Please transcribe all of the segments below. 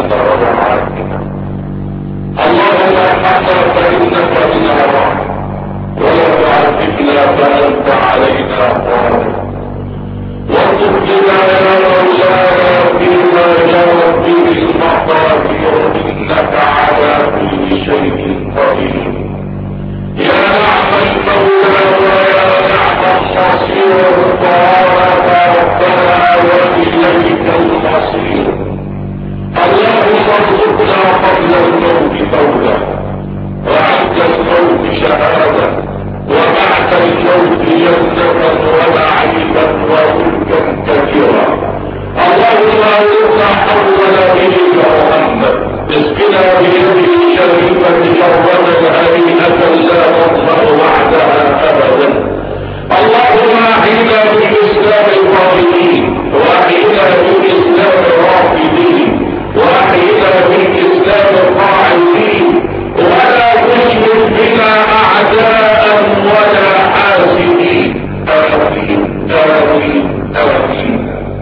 ضرعاتنا. اللهم ارحمنا فانك بنا راحم، ولا تعذبنا فانت علينا قادر. واطلب بنا يا مولانا فيما جرت به المقادير، انك على كل شيء قدير. يا نعم المولى ويا نعم النصير، طارت ربنا واليك المصير. اللهم ارزقنا قبل الموت قولا، وعند الموت شهاده، وبعد الموت جنة ونعيما وملكا كبيرا. اللهم ارزقنا حول اليك محمد، اسقنا بيده الشريفة شربة هنيئة لا نظمأ بعدها أبدا. اللهم أحينا بالإسلام القائمين، وأحينا بالإسلام الرافضين، وأحينا بالإسلام القاعدين، ولا تشمل بنا أعداء ولا حاسدين. آمين آمين آمين.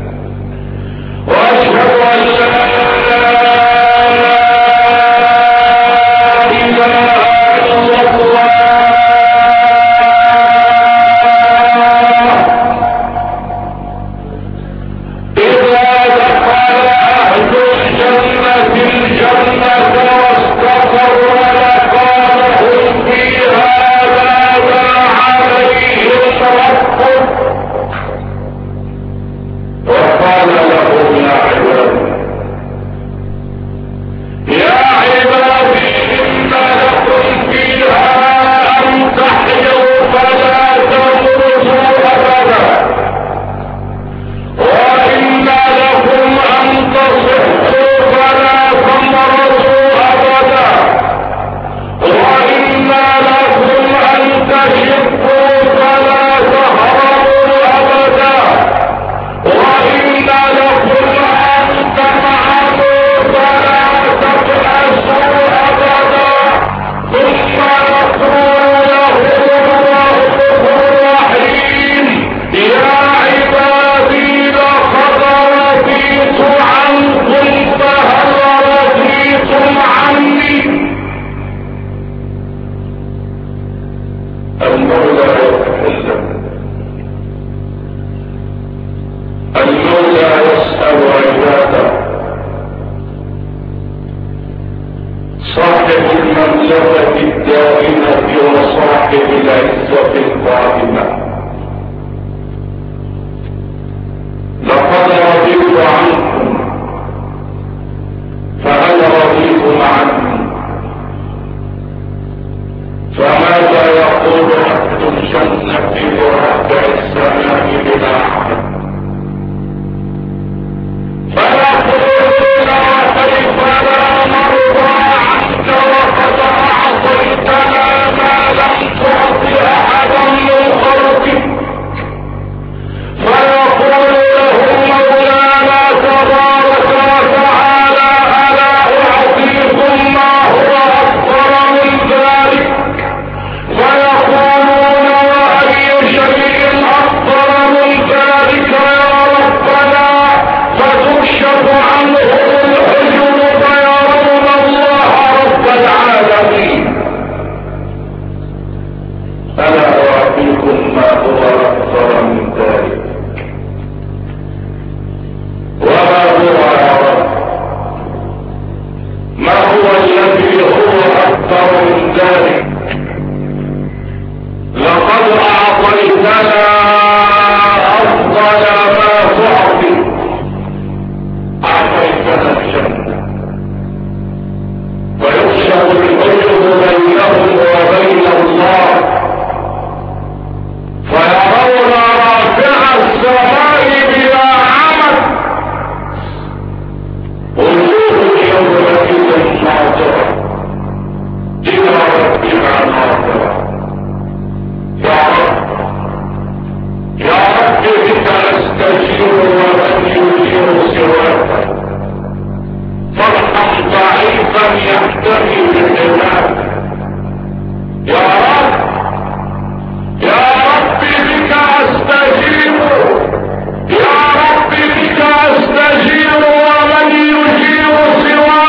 وأشهد أن لا ومن يجير سواه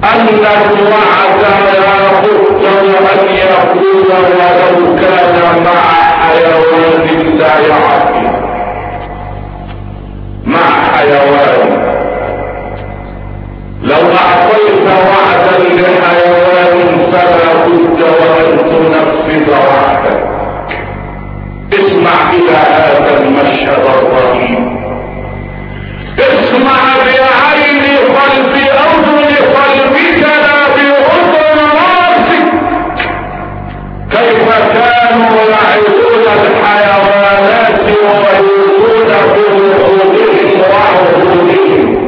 أن الوعد لا بد أن يكون ولو كان مع حيوان لا يعقل، مع حيوان. لو أعطيت وعدا لحيوان فلا بد وأن تنفذ وعدك. اسمع إلى هذا المشهد الرهيب، اسمع بعين قلب أذن قلبك لا بأذن راسك. كيف كانوا يعيشون الحيوانات ويوفون بوعودهم وعهودهم.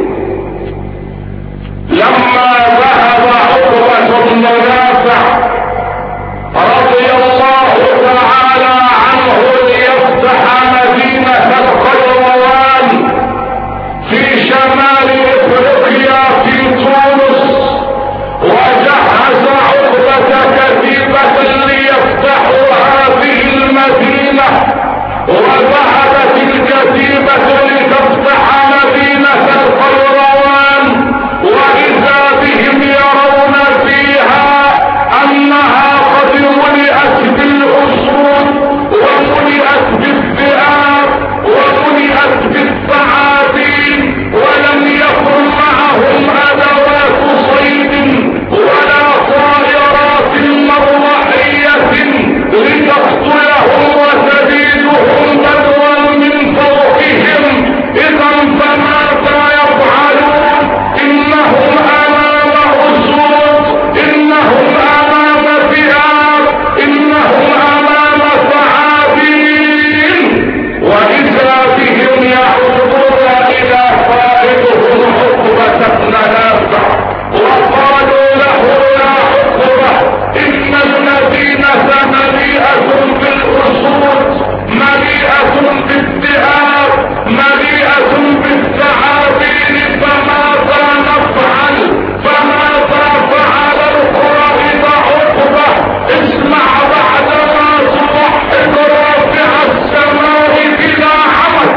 لما ذهب عقبة بن نافع رضي الله تعالى عنه ليفتح مدينة القيروان في شمال افريقيا في تونس، وجهز عقبة كتيبة ليفتحوا هذه المدينة، وذهبت الكتيبة لتفتح مدينة القيروان، وإذا بهم يرون فيها أنها قد ملئت بالأسود وملئت بالذئاب وملئت بالثعابين، ولم يكن معهم أدوات صيد ولا طائرات مروحية لتقتلهم وتزيدهم بدوا من فوقهم. إذا فماذا يفعلون؟ إنهم أمام أسود، إنهم أمام ذئاب، إنهم أمام ثعابين. وإذا بهم يعودون إلى قائدهم عقبة بن نافع وقالوا له يا عقبة إن المدينة مليئة بالأسود، مليئة بالذئاب، مليئة بالثعابين، فماذا نفعل؟ فماذا فعل القائد عقبة؟ اسمع بعدما توحد رافع السماء بلا عمد.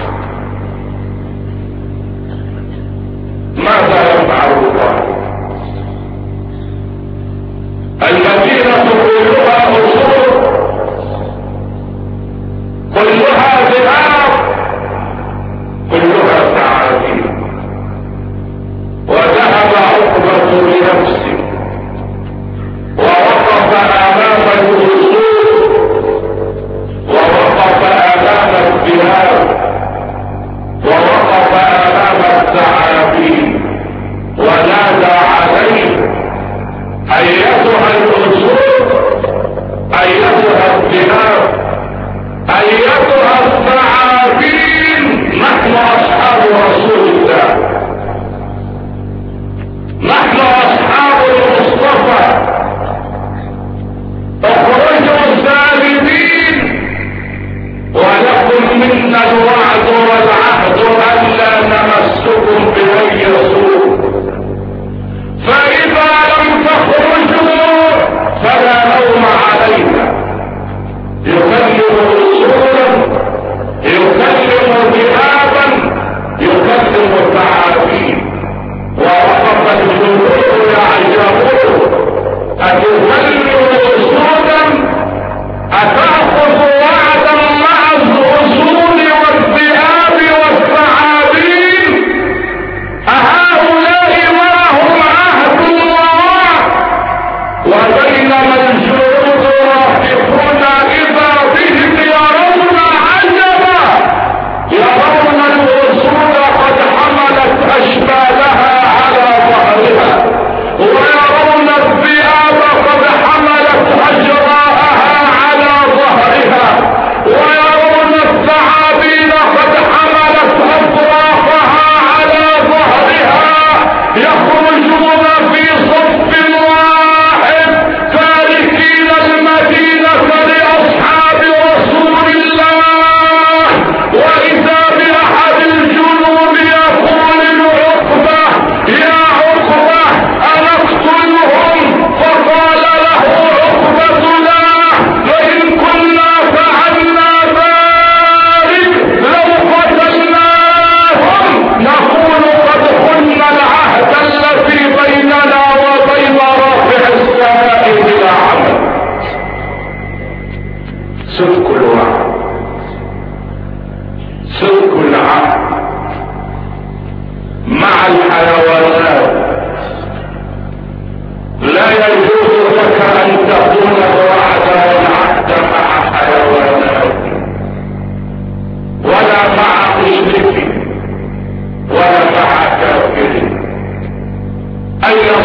ماذا يفعل الله؟ المدينة كلها أسود، كلها ذئاب، كلها ثعابين. وذهب عقبة بنفسه ووقف أمام الأسود، ووقف أمام الذئاب، ووقف أمام الثعابين، ونادى عليه أيتها الأسود، أيتها الذئاب، أيتها الثعابين، نحن أصحاب رسول الله، نحن أصحاب المصطفى، اخرجوا سالمين، ولكم منا الوعد والعهد ألا نمسكم بوجه سوء. فإذا لم تخرجوا فلا لوم علينا. يكلم رسولا، يكلم ذئابا، يكلم ثعابين. ووقف الجمهور يعجبون، أتكلم أسودا؟ أتأخذ وعدا مع الأسود والذئاب والثعابين؟ أهؤلاء معهم عهد ووعد؟ وبينما الجنود رافقون إذا بهم يرون عجبا، يرون الأسود قد حملت أشبالها على ظهرها، ويرون الذئاب قد حملت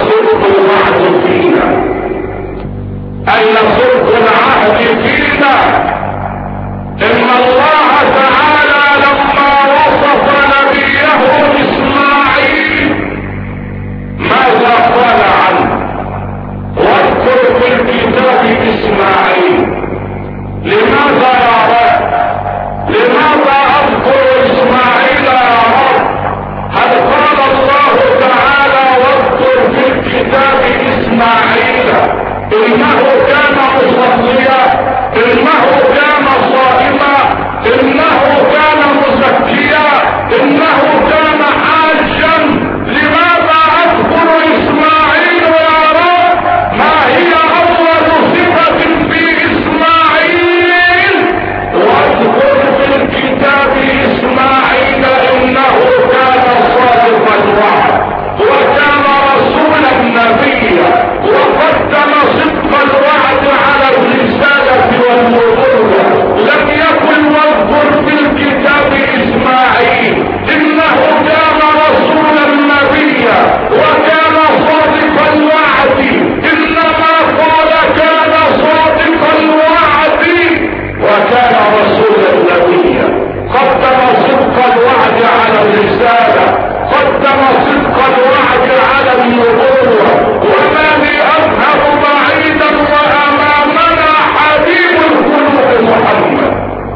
صدق الوعد فينا، أين صدق العهد فينا. إن الله تعالى لما وصف نبيه إسماعيل ماذا قال عنه؟ واذكر في الكتاب إسماعيل. لماذا يا رب؟ لماذا أذكر إسماعيل يا رب؟ هل قال الله تعالى واذكر في الكتاب إسماعيل إنه كان مصليا، إنه كان صائما، إنه كان مزكيا، إنه كان حاجا؟ لماذا أذكر إسماعيل يا رب؟ ما هي أول صفة في إسماعيل؟ واذكر في الكتاب إسماعيل إنه كان صادق الوعد وكان رسولا نبيا وقدم صدق الوعد على الرسالة والنبوة. لم يكن واذكر في الكتاب إسماعيل إنه كان رسولا نبيا وكان صادق الوعد، إنما قال كان صادق الوعد وكان رسولا نبيا. قدم صدق الوعد على الرسالة، قدم صدق الوعد على النبوة. وما لي أذهب بعيدا وأمامنا حبيب القلوب محمد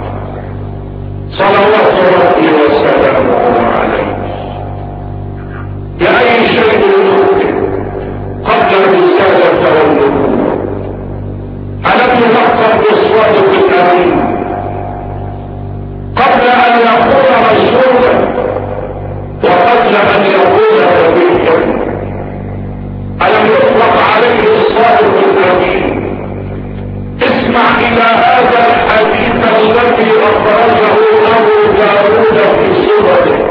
صلوات ربي وسلامه عليه. بأي شيء يمكن قبل الرسالة والنبوة؟ ألم يلقب بالصادق الأمين قبل أن يكون رسولا وقبل أن يكون نبيا؟ ألم يطلق عليه الصادق الأمين؟ اسمع إلى هذا الحديث الذي أخرجه أبو داود في سننه.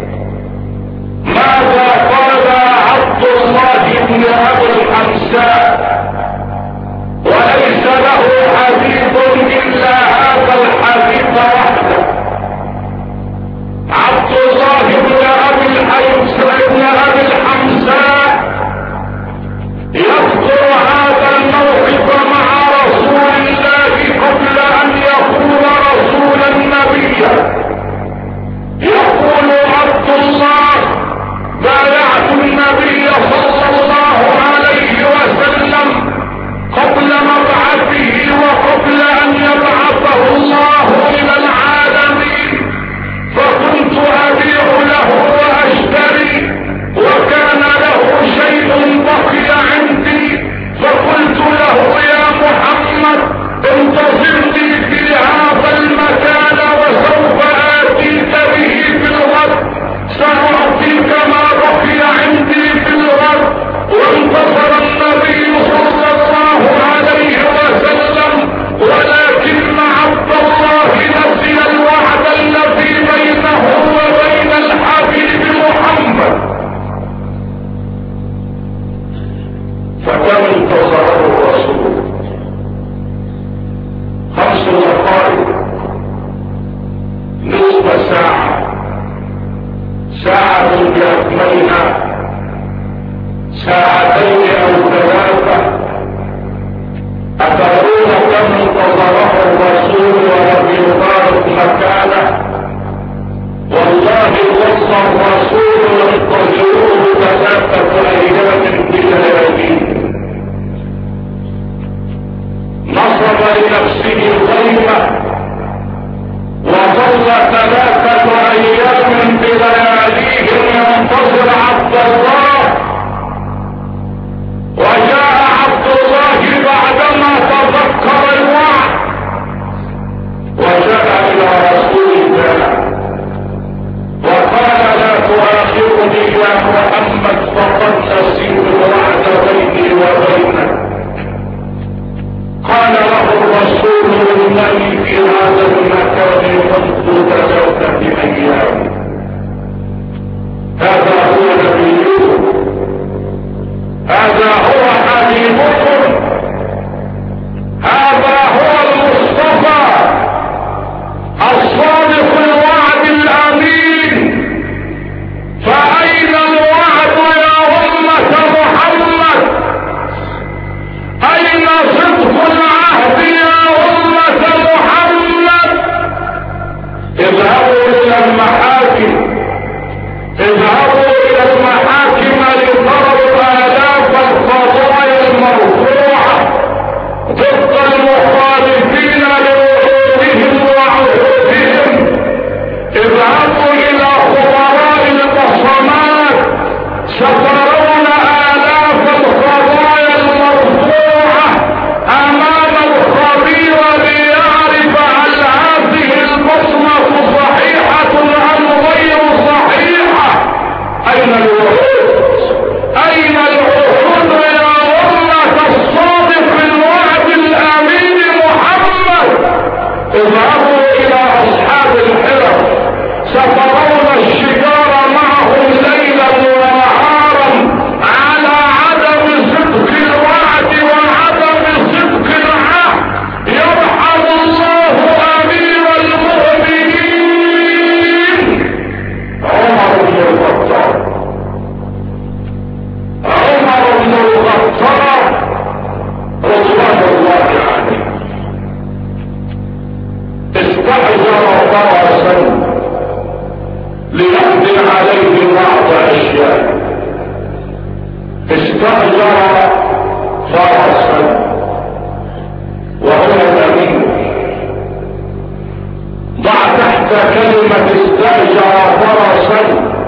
ماذا قال عبد الله بن أبي الحمساء؟ وليس له حديث إلا هذا الحديث وحده. عبد الله بن أبي الحمساء يذكر هذا الموقف مع رسول الله قبل أن يكون رسولا نبيا. يقول عبد الله: بايعت النبي صلى الله عليه وسلم قبل مبعثه وقبل أن يبعثه الله إلى العالمين، فكنت أبيع له وأشتري، وكان له شيء بقي عندي، فقلت له: يا محمد انتظرني في هذا المكان وسوف آتيك به في الغد، سأعطيك ما بقي عندي في الغد. وانتصر النبي صلى الله عليه وسلم، ولكن عبد الله نسي الوعد الذي بينه وبين الحبيب محمد، فكم انتظره الرسول؟ 5 دقائق، نصف ساعة، ساعة بأكملها، ساعتين أو 3. أترون كم انتظره الرسول ولم يبارك مكانه؟ والله وصى الرسول: انتظروه 3 أيام بليالين. نصب لنفسه خيمة وظل 3 أيام بلياليهم ينتظر عبد الله. وجاء عبد الله بعدما تذكر الوعد وجاء إلى رسول الله وقال: لا تؤاخذني يا محمد، فقد نسيت الوعد بيني وبينك. قال له الرسول: انني في هذا المكان منذ 3 أيام. هذا هو نبيكم، هذا هو حبيبكم، هذا هو المصطفى الصادق الوعد الأمين. فأين الوعد يا أمة محمد؟ اشترى فرسا وهو الامير. ضع تحت كلمة استأجر فرسا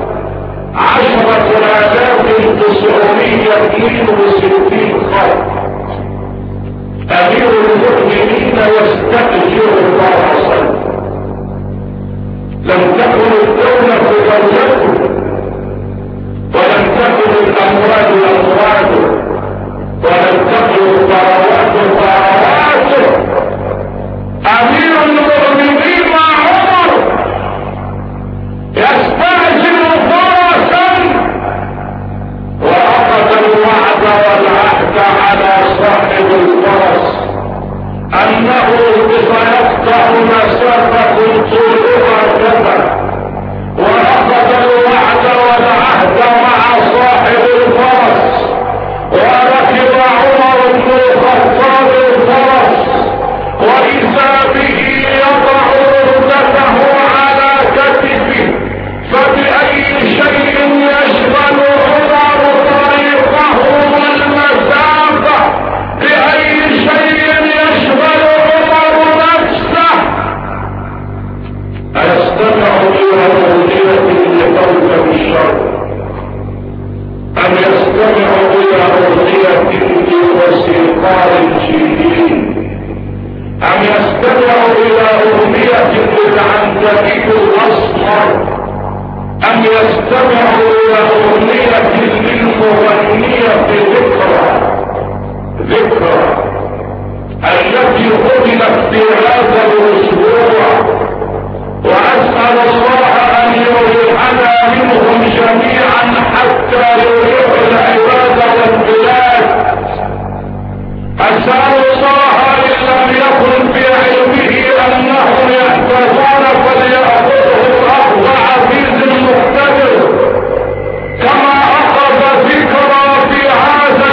10,962 خط. امير المؤمنين يستأجر فرسا. لم تكن الدولة دولته ولم تكن الاموال امواله ولم تكن الثروات ثرواته. امير المؤمنين عمر يستأجر فرسا واخذ الوعد والعهد على صاحب الفرس انه سيقطع مسافة طولها كذا، واخذ الوعد والعهد مع صاحب الفرس وركب عمر بن الخطاب الفرس واذا به يضع ردته على كتفه. فبأي شيء يشغل عمر طريقه والمسافة؟ بأي شيء يشغل عمر نفسه؟ أيستمع إلى أغنية لكوكب الشر أم يستمع إلى أغنية لموسيقار الجيلين أم يستمع إلى أغنية للعنكبيت الأسمر أم يستمع إلى أغنية للمغنية ذكرى التي قبلت في هذا الأسبوع؟ وأسأل الله أن يريحنا منهم جميعا حتى يريح العباد والبلاد. أسأل الله إن لم يكن في علمه أنهم يحتاجون فليأخذهم أخذ عزيز مقتدر كما أخذ ذكرى في هذا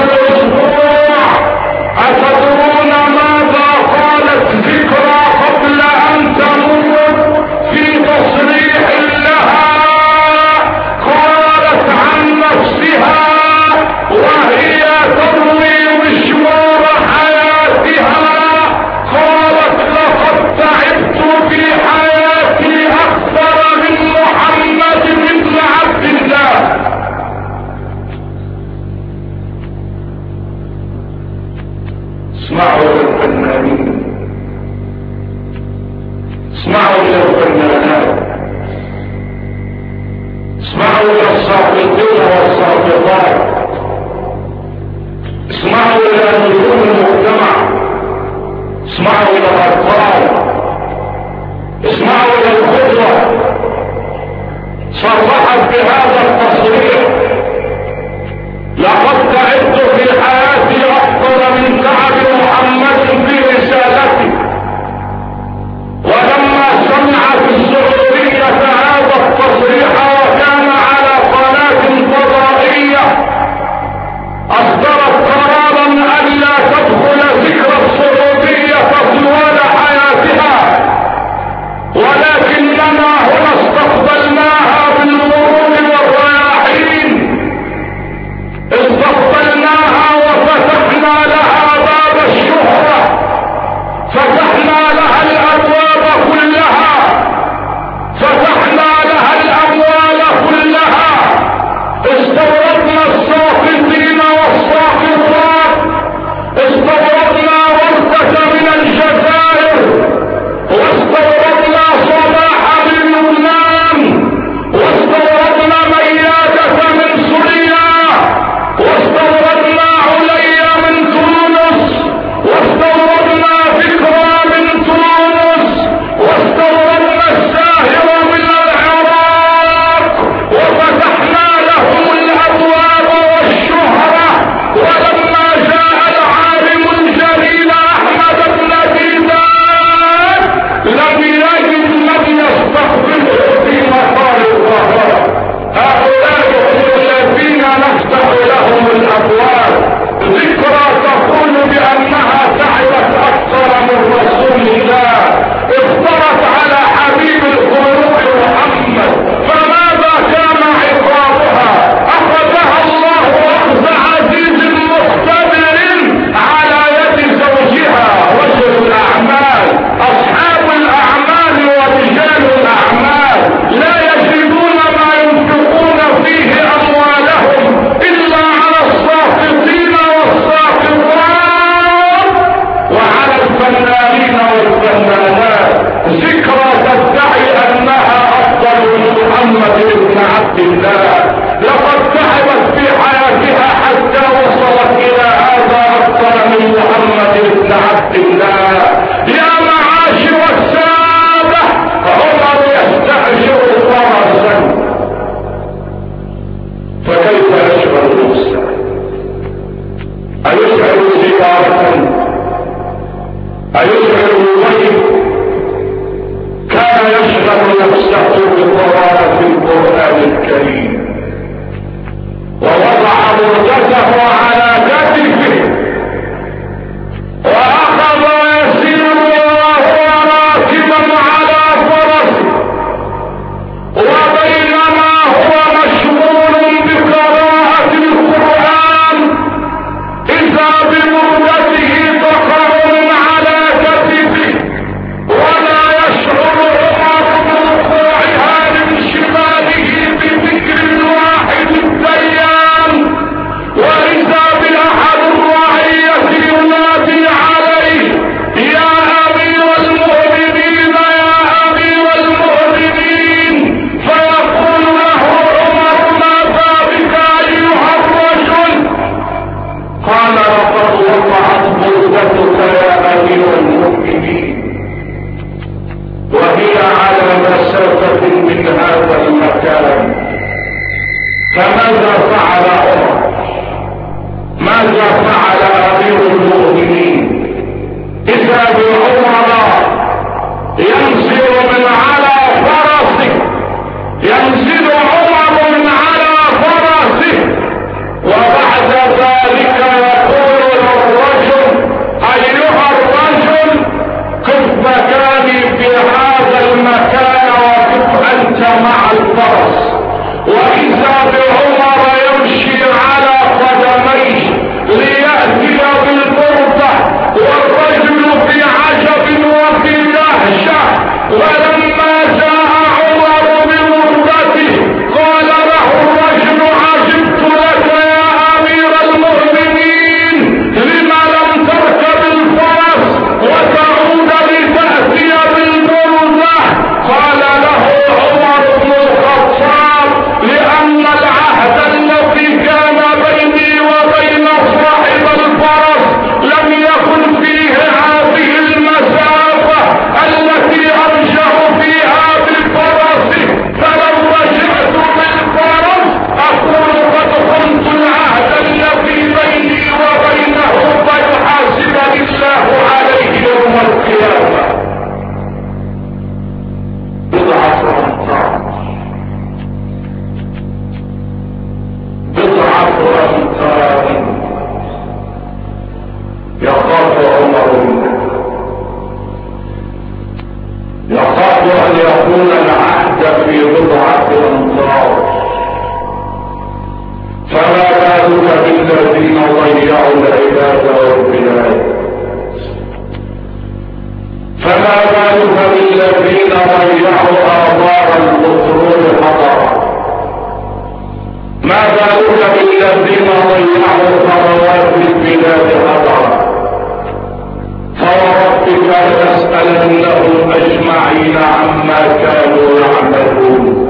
عما كانوا يعملون.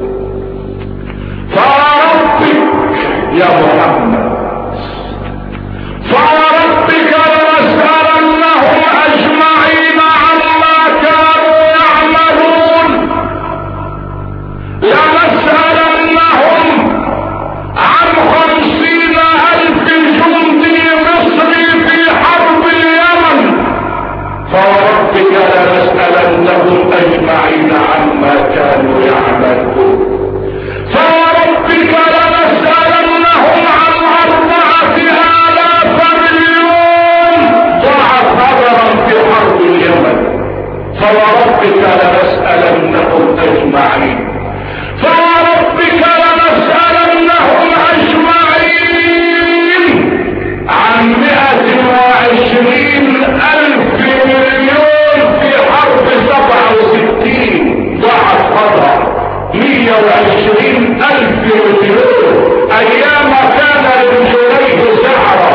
فربك يا محمد، فربك لنسألنهم أجمعين عما كانوا يعملون. لنسألنهم عن 50,000 جندي مصري في حرب اليمن. فوربك لنسألنهم أجمعين عما كانوا يعملون. فوربك لنسألنهم عن 4,000 مليون ضاعت نظرا في حرب اليمن. فوربك لنسألنهم أجمعين. فوربك لنسألنهم أجمعين عن 120,000 مليون في حرب 67 ضاعت نظرا 120,000 مليون ايام كان لرجليه سعرا.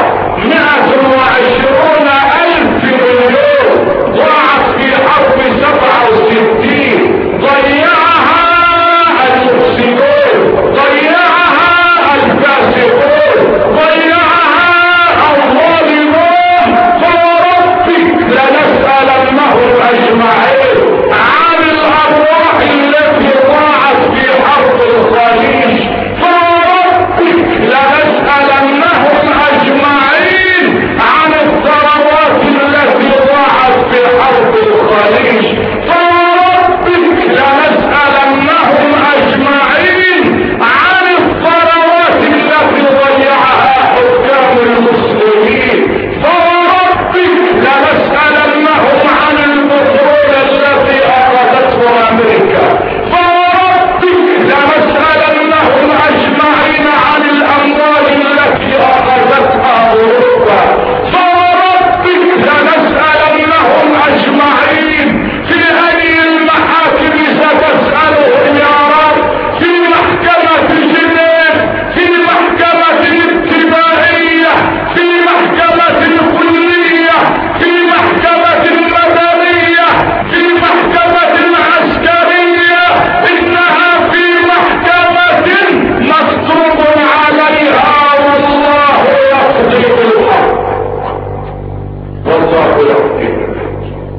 120,000 مليون ضاعت في حرب 67 ضيعها المفسدون، ضيعها الفاسقون، ضيعها الظالمون. فوربك لنسألنهم اجمعين عن الارواح التي ضاعت في حرب الخليج. فوربك لنسألنهم اجمعين عن الثروات التي ضاعت في حرب الخليج. فوربك لنسألنهم اجمعين عن الثروات التي ضيعها حكام المسلمين. فوربك لنسألنهم عن البترول التي اخذته امريكا. فوربك لنسألنهم اجمعين عن الاموال التي اخذتها اوروبا. فوربك لنسألنهم اجمعين في اي المحاكم ستسألهم يا رب، في محكمة جنيف، في محكمة الاتباعية، في محكمة الكلية، في محكمة المدنية، في محكمة العسكرية. انها في محكمة مكتوب عليها والله يقضي بالحق، والله يقضي بالحق.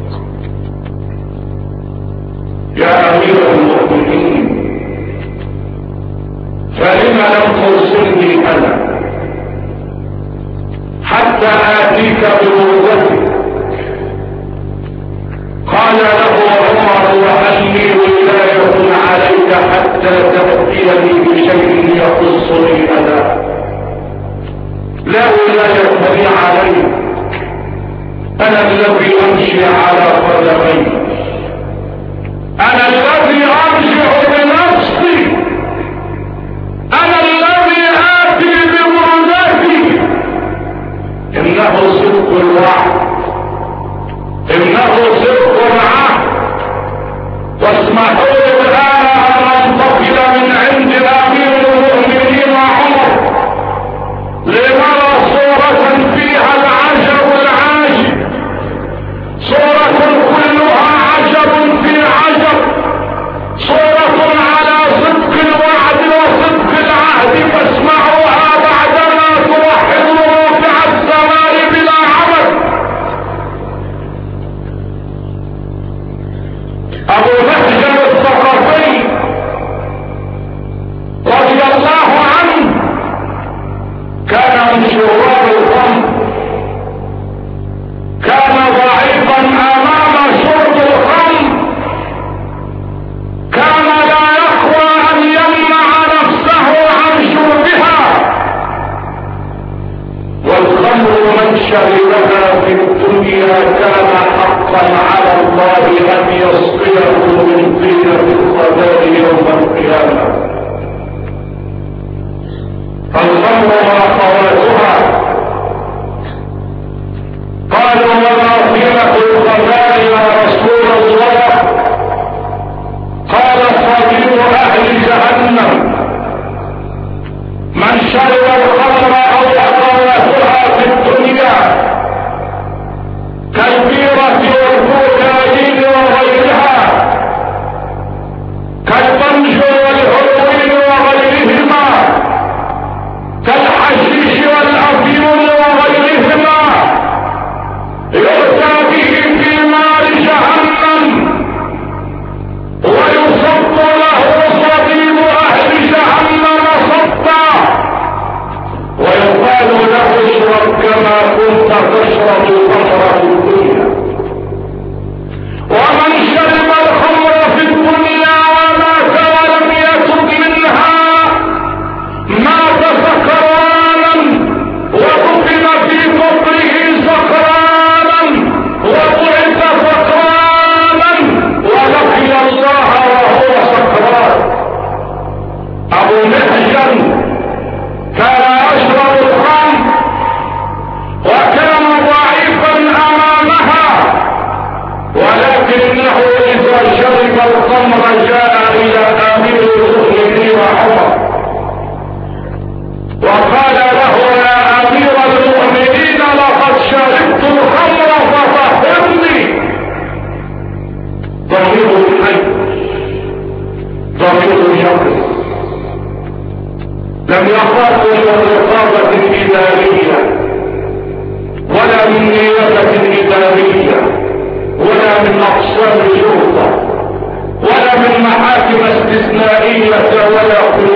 يا امير المؤمنين، فلم لم ترسلني انا حتى اتيك بوضتك؟ قال له عمر: وهل لي ولاية عليك حتى تأتيني بشيء يخصني انا؟ لا ولاية لي عليك، انا الذي امشي على قدمي، انا الذي ارجع بنفسي، انا الذي اتي بوعدتي. انه صدق الوعد، انه صدق العهد. واسمحوا لي الان ان انتقل من عند امير المؤمنين عمر لنرى صورة فيها العجب العاجب، صورة كلها عجب في عجب، صورة على صدق الوعد وصدق العهد. فاسمعوها بعدما توحدوا رافع السماء بلا عمد. ابو بهجة الثقفي رضي الله عنه كان من شراب الخمر، كان ضعيفا امام شرب الخمر، كان لا يقوى ان يمنع نفسه عن شربها. والخمر من شربها في الدنيا كان حقا على الله ان يسقيه من طينة القضاء يوم القيامة. الخمر واخواتها قالوا: وما طينة القضاء يا رسول الله؟ قال: صديق اهل جهنم من شرب الخمر او اخواتها في الدنيا كالبيرة والكوكايين وغيرها الخمر جاء الى امير المؤمنين عمر وقال له يا امير المؤمنين لقد شربت الخمر فطهرني. ضمير الحي ضمير الشر لم يخاف من الرقابة الإدارية ولا من نيابة إدارية ولا من أقسام الشرطة ولا من محاكم استثنائية ولا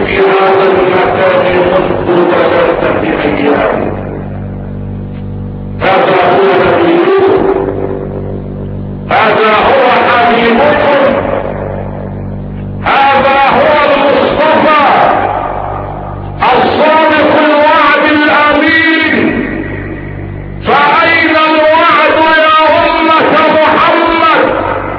في هذا المكان منذ 3 أيام. هذا هو نبيكم، هذا هو حبيبكم، هذا هو المصطفى الصادق الوعد الأمين. فأين الوعد يا أمة محمد؟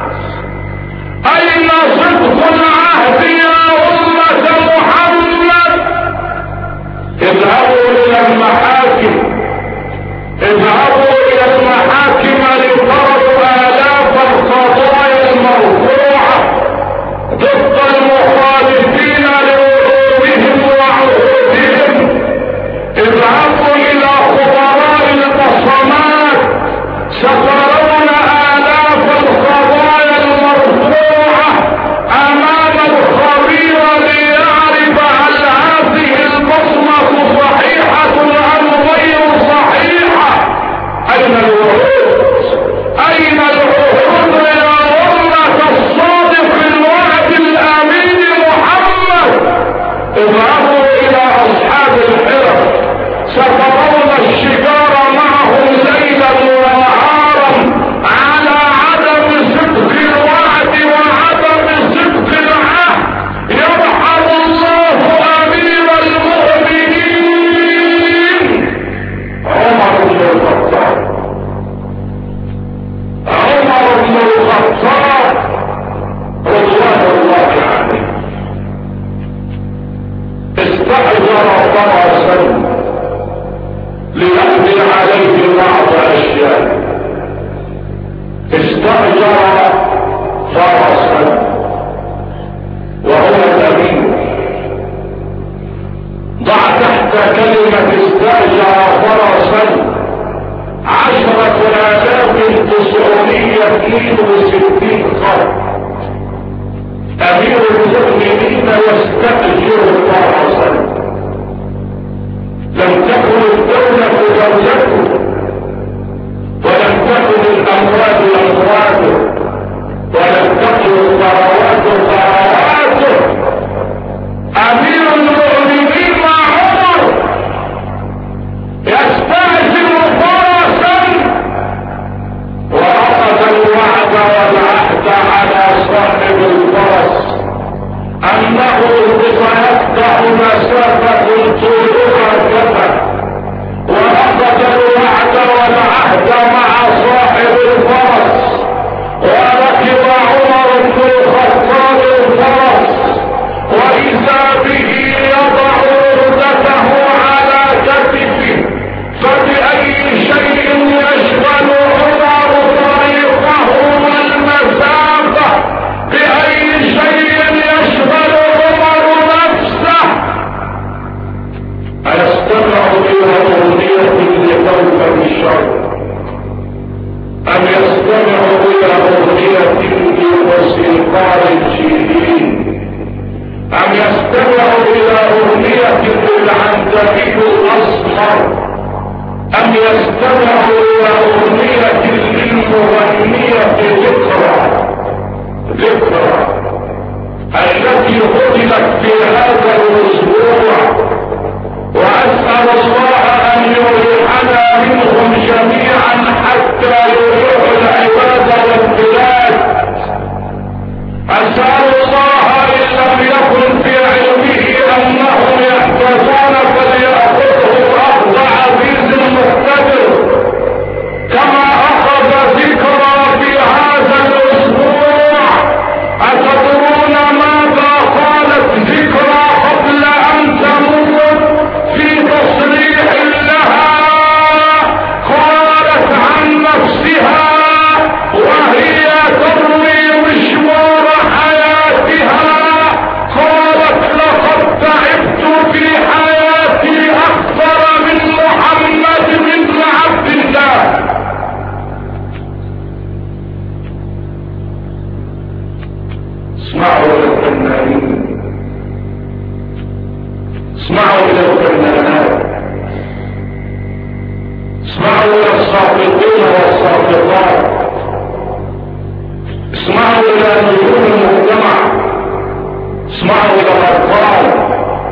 أين صدق العهد يا أمة محمد؟ اذهبوا إلى المحاكم، اذهبوا إلى المحاكم لتروا آلاف القضايا المرفوعة ضد المخالفين لوعودهم وعهودهم. اذهبوا إلى خبراء البصمات، سترون آلاف القضايا المرفوعة أمام الخبير ليعرف هل هذه البصمة صحيحة أم غير صحيحة. أين الوعود؟ أين العهود يا أمة الصادق الوعد الأمين محمد؟ اذهبوا إلى أصحاب الحرف، سترون الشجار معهم ليلا ونهارا على عدم صدق الوعد وعدم صدق العهد. يرحم الله أمير المؤمنين عمر بن الخطاب. عمر بن الخطاب رضوان الله عنه استأجر فرسا ليقضي عليه بعض أشياء. استأجر فرسا وهو الأمين. ضع تحت كلمة استأجر فرسا 10,962 خط. أمير المؤمنين يستأجر فرسا. لم تكن الدولة دولته، ولم تكن الأموال أمواله، ولم تكن الثروات ثرواته. أمير المؤمنين عمر يستأجر فرسا، وأخذ الوعد والعهد على صاحب الفرس أنه سيقطع مسافة طولها كذا. وأخذ الوعد والعهد مع صاحب الفرس، وركب عمر بن الخطاب الفرس، وإذا به يضع عردته على كتفه. فبأي شيء يشغل عمر طريقه والمسافة؟ بأي شيء يشغل عمر نفسه؟ أيستمع إلى أغنية لكوكب الشرق، أم يستمع إلى أغنية لموسيقار الجيلين، أم يستمع إلى أغنية للعنتبي الأسمر، أم يستمع إلى أغنية للمغنية ذكرى التي قتلت في هذا الأسبوع؟ وأسأل الله أن يريحنا منهم جميعا حتى يريح العباد والبلاد. أسأل الله إن لم يكن في علمه أنهم يحتاجون فليأخذهم أخذ عزيز مقتدر، كما أخذ ذكرى في هذا الأسبوع. أتدرون ماذا قالت ذكرى قبل أن تموت في تصريح لها؟ قالت عن نفسها وهي تروي مشوار حياتها، قالت لقد تعبت في حياتي أكثر من محمد بن عبد الله. اسمعوا للفنانين، اسمعوا للفنانات، اسمعوا للصافقين والصافقات، اسمعوا إلى نجوم المجتمع، اسمعوا إلى الأطفال،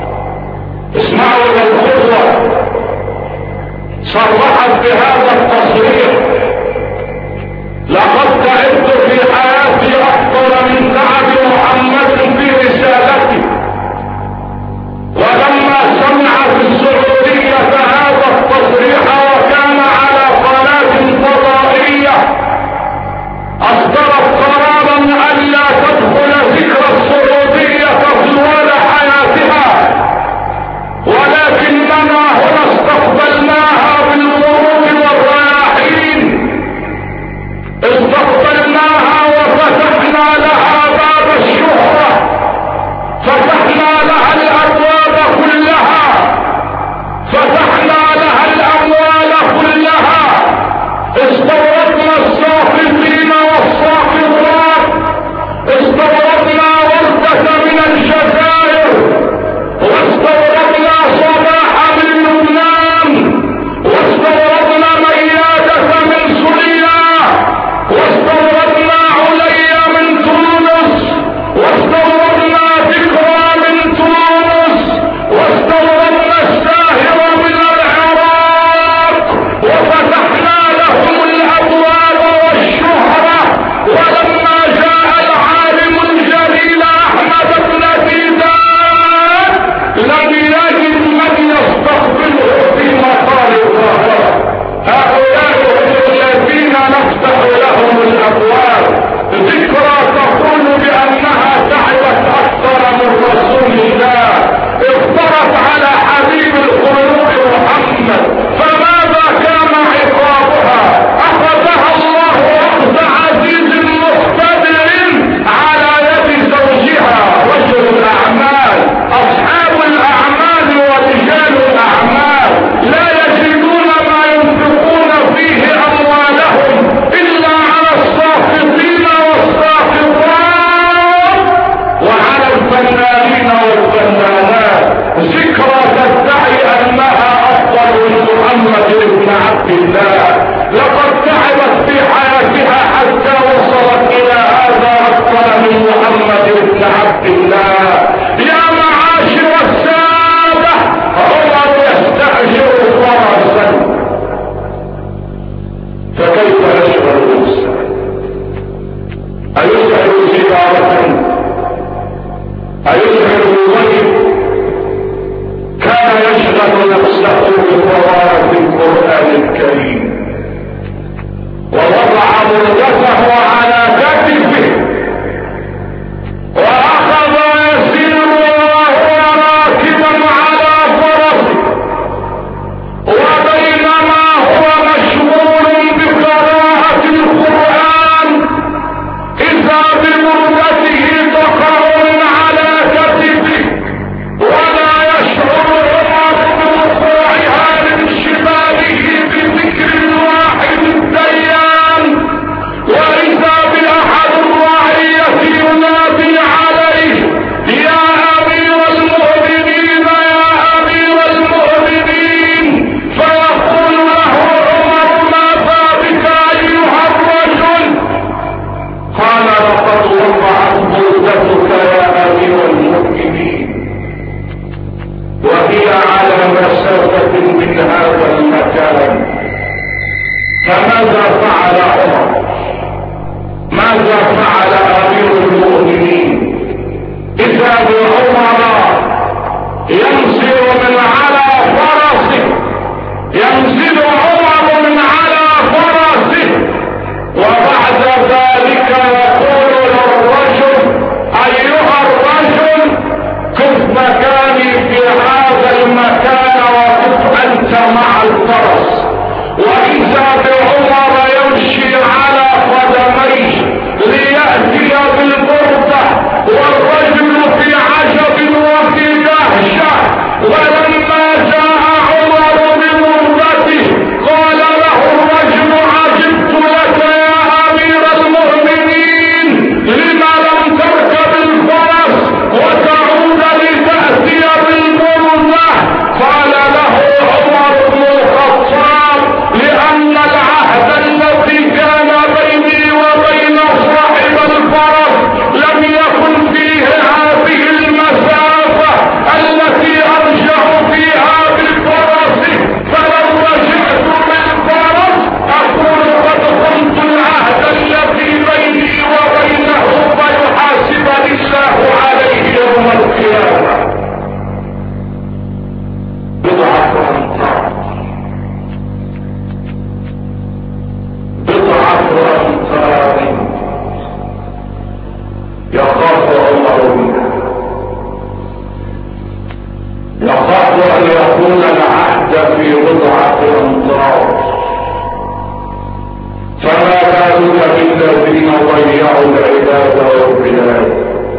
ضيعوا العباد والبلاد،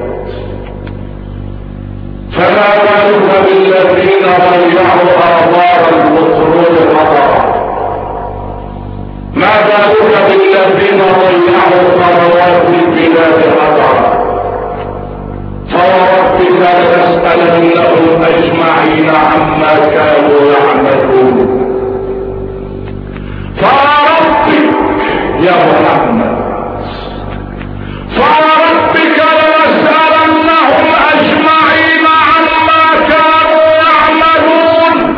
فما بالك بالذين ضيعوا آبار البترول قطرا، ما بالك بالذين ضيعوا ثروات البلاد قطرا. فوربك لنسألنهم أجمعين عما كانوا يعملون. فوربك يا محمد، فوربك لنسألنهم أجمعين عما كانوا يعملون.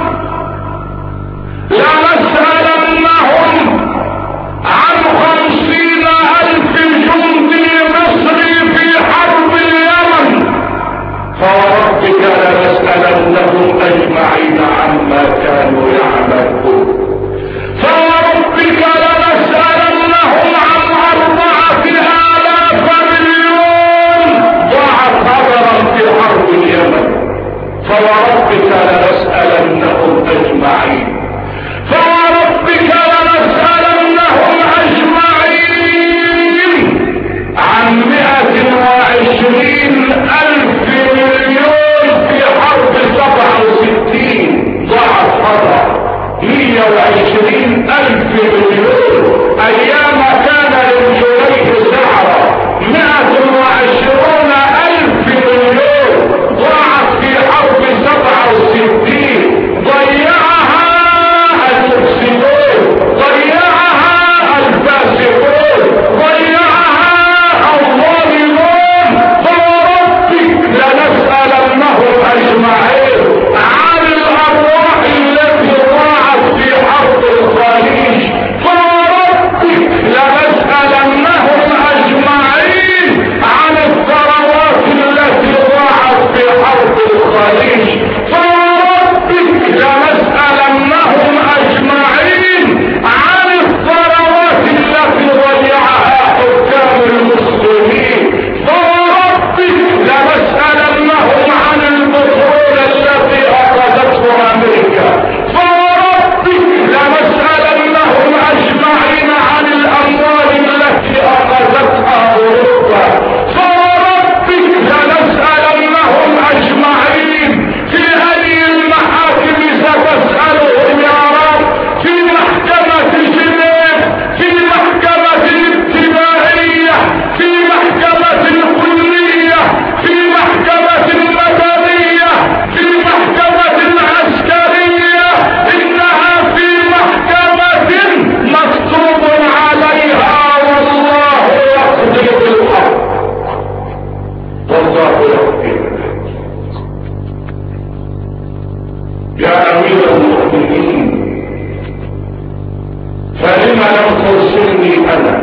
لنسألنهم عن 50,000 جندي مصري في حرب اليمن. فوربك لنسألنهم أجمعين عما كانوا يعملون. فوربك لنسألنهم عن 4,000 مليون ضاعت قدرا في حرب اليمن. فوربك لنسألنهم أجمعين. فوربك لنسألنهم أجمعين عن 120,000 مليون في حرب 67 ضاعت قدرا. 120,000 مليون أيام كان للجنيه سعرا. 120,000 مليون ضاعت في حرب 67. ضيعها المفسدون، ضيعها الفاسقون، ضيعها الظالمون. فوربك لنسألنهم أجمعين عن الأرواح التي ضاعت في حرب الخليج. فوربك لنسألنهم أجمعين عن الثروات التي ضاعت في حرب الخليج. فوربك لنسألنهم أجمعين عن الثروات التي ضيعها حكام المسلمين. فوربك لنسألنهم عن البترول التي أخذته أمريكا. فوربك لنسألنهم أجمعين عن الأموال التي أخذتها أوروبا. فوربك لنسألنهم أجمعين في هذه المحاكم ستسألهم يا رب، في محكمة جنيف، في محكمة الابتدائية، في محكمة الكلية، في محكمة المدنية، في محكمة العسكرية. إنها في محكمة مكتوب عليها والله يقضي بالحق، والله يقضي بالحق. يا أمير المؤمنين، فلم لم ترسلني أنا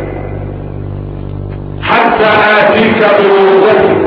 حتى آتيك بوضعي؟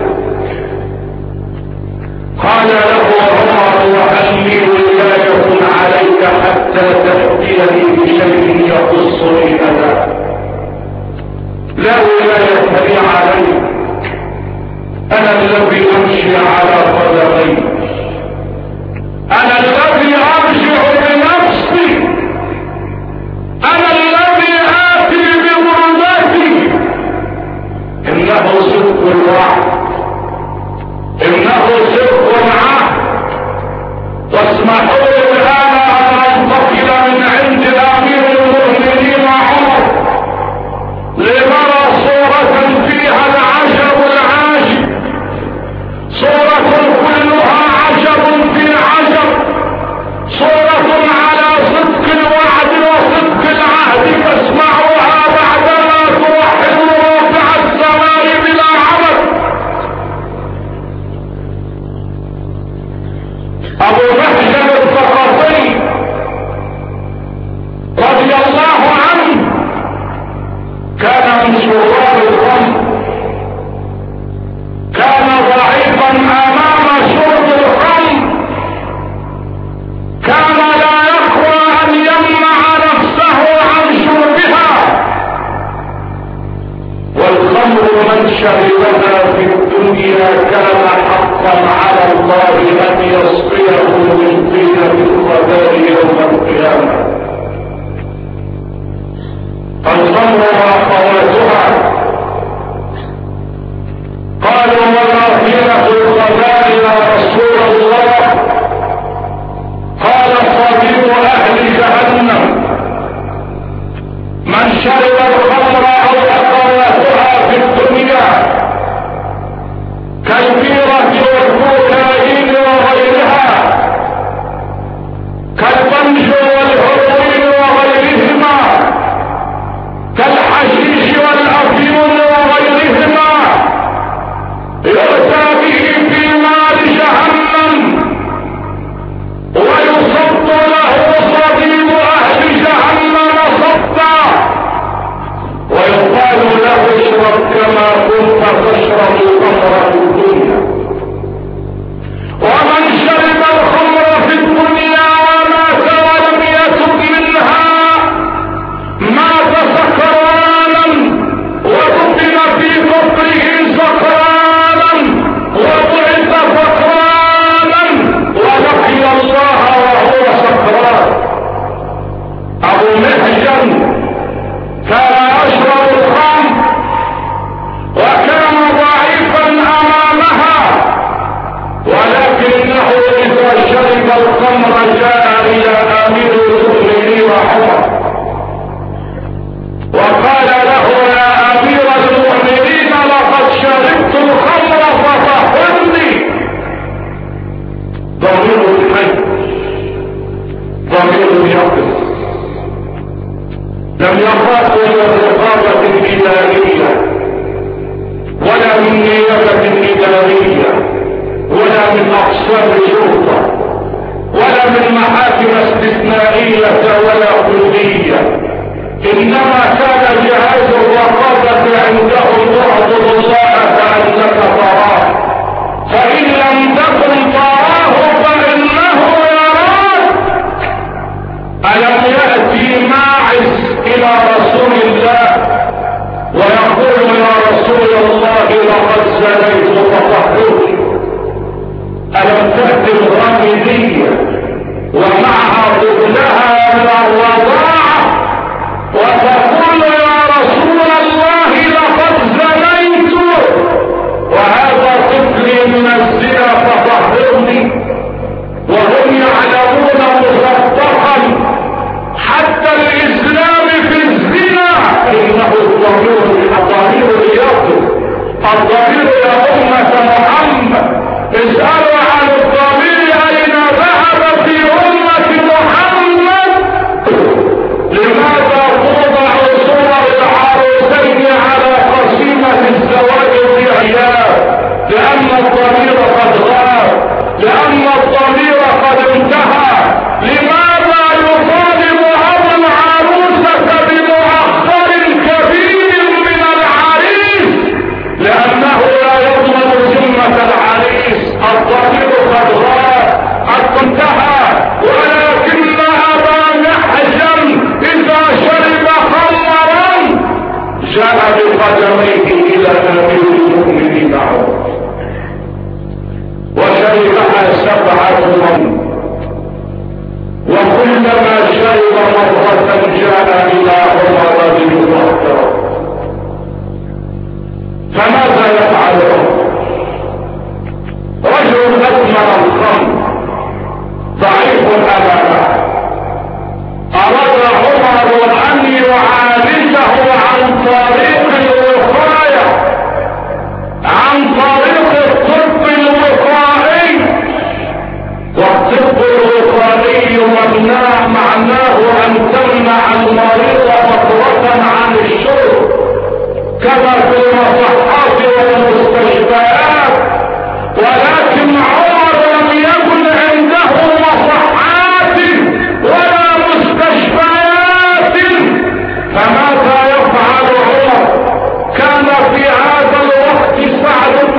قال له عمر: وهل لي ولاية عليك حتى تأتيني بشيء يخصني أنا؟ لا ولاية لي عليك، أنا الذي أمشي على قدمي، أنا الذي أرجع بنفسي، أنا الذي آتي بوردتي. إنه صدق الوعد، إنه صدق العهد. واسمحوا لي الآن أن أنتقل من عند أمير المؤمنين عمر لنرى صورة فيها العجب العاجب، صورة كلها عجب في عجب، صورة على صدق الوعد وصدق العهد. فاسمعوها بعدما توحدوا رافع السماء بلا عمد. أبو بهجة الثقفي رضي الله عنه كان من شراب الخمر، كان ضعيفا أمام شرب الخمر، كان لا يقوى أن يمنع نفسه عن شربها. والخمر من شربها في الدنيا كان حقا على الله أن يسقيه من طينة الخبال يوم القيامة. الخمر وأخواتها يوما، وكلما شرب مرة جاء إلى عمر ليطهره. فماذا يفعل رجل أثمر الخمر ضعيف الأمانة؟ أراد عمر أن يعالجه عن طريق الوقاية، عن طريق الطب الوقائي. والطب الوقائي معناه أن تمنع المريض فترة عن الشرب كما في المصحات والمستشفيات، ولكن عمر لم يكن عنده مصحات ولا مستشفيات. فماذا يفعل عمر؟ كان في هذا الوقت سعد،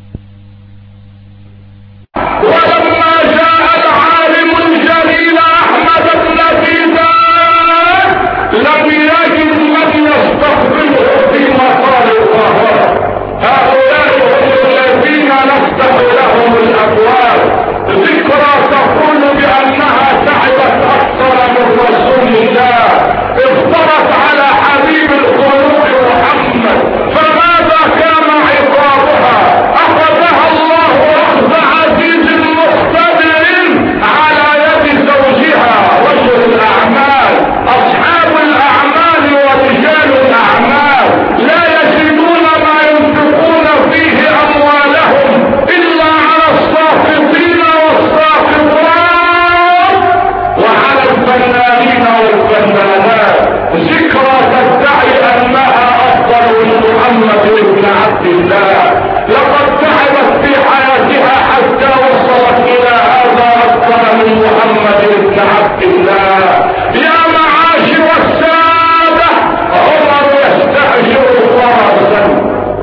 ولما جاء العالم الجليل احمد بن زيدان لم يجد من يستقبله في مطار القاهره. هؤلاء هم الذين نفتح لهم الابواب. ذكرى تقول بانها تعبت اكثر من رسول الله، افترت على حبيب القلوب محمد. فماذا كان عقابها؟ اخذها الله اخذ عزيز مقتدر على يد زوجها رجل الاعمال. اصحاب الاعمال ورجال الاعمال لا يجدون ما ينفقون فيه اموالهم الا على الساقطين والساقطات وعلى الفنانين والفنانات. ذكرى تدعي انها افضل من محمد بن عبد الله. لقد تعبت في حياتها حتى وصلت الى هذا اكثر من محمد بن عبد الله. يا معاشر الساده، عمر يستاجر فرسا،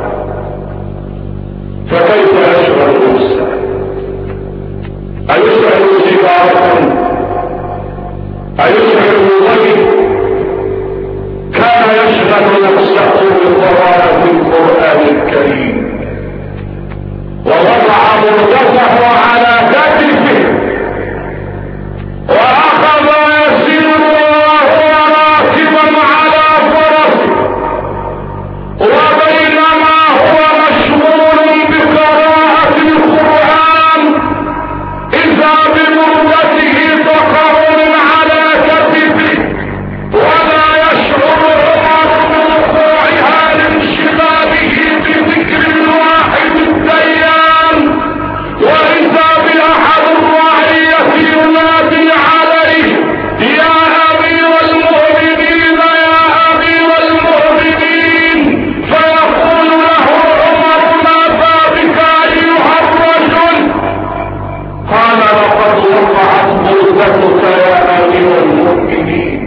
فكيف يشغل نفسه؟ ايشعل سيجاره؟ ايشعل ضيف؟ كان يشغل نفسه بقراءة القرآن الكريم، ووضع مرتفعه على كتفه واخذ يسير وهو راكبا على فرسه، وبينما هو مشغول بقراءة القرآن اذا بمرتته تقع من على كتفه، ولا يشعر عمر بوقوعها لانشغاله بذكر الواحد الديان. واذا باحد الرعية ينادي عليه: يا امير المؤمنين، يا امير المؤمنين. فيقول له عمر: ماذا بك ايها الرجل؟ قال: لقد وقعت بردتك يا امير المؤمنين،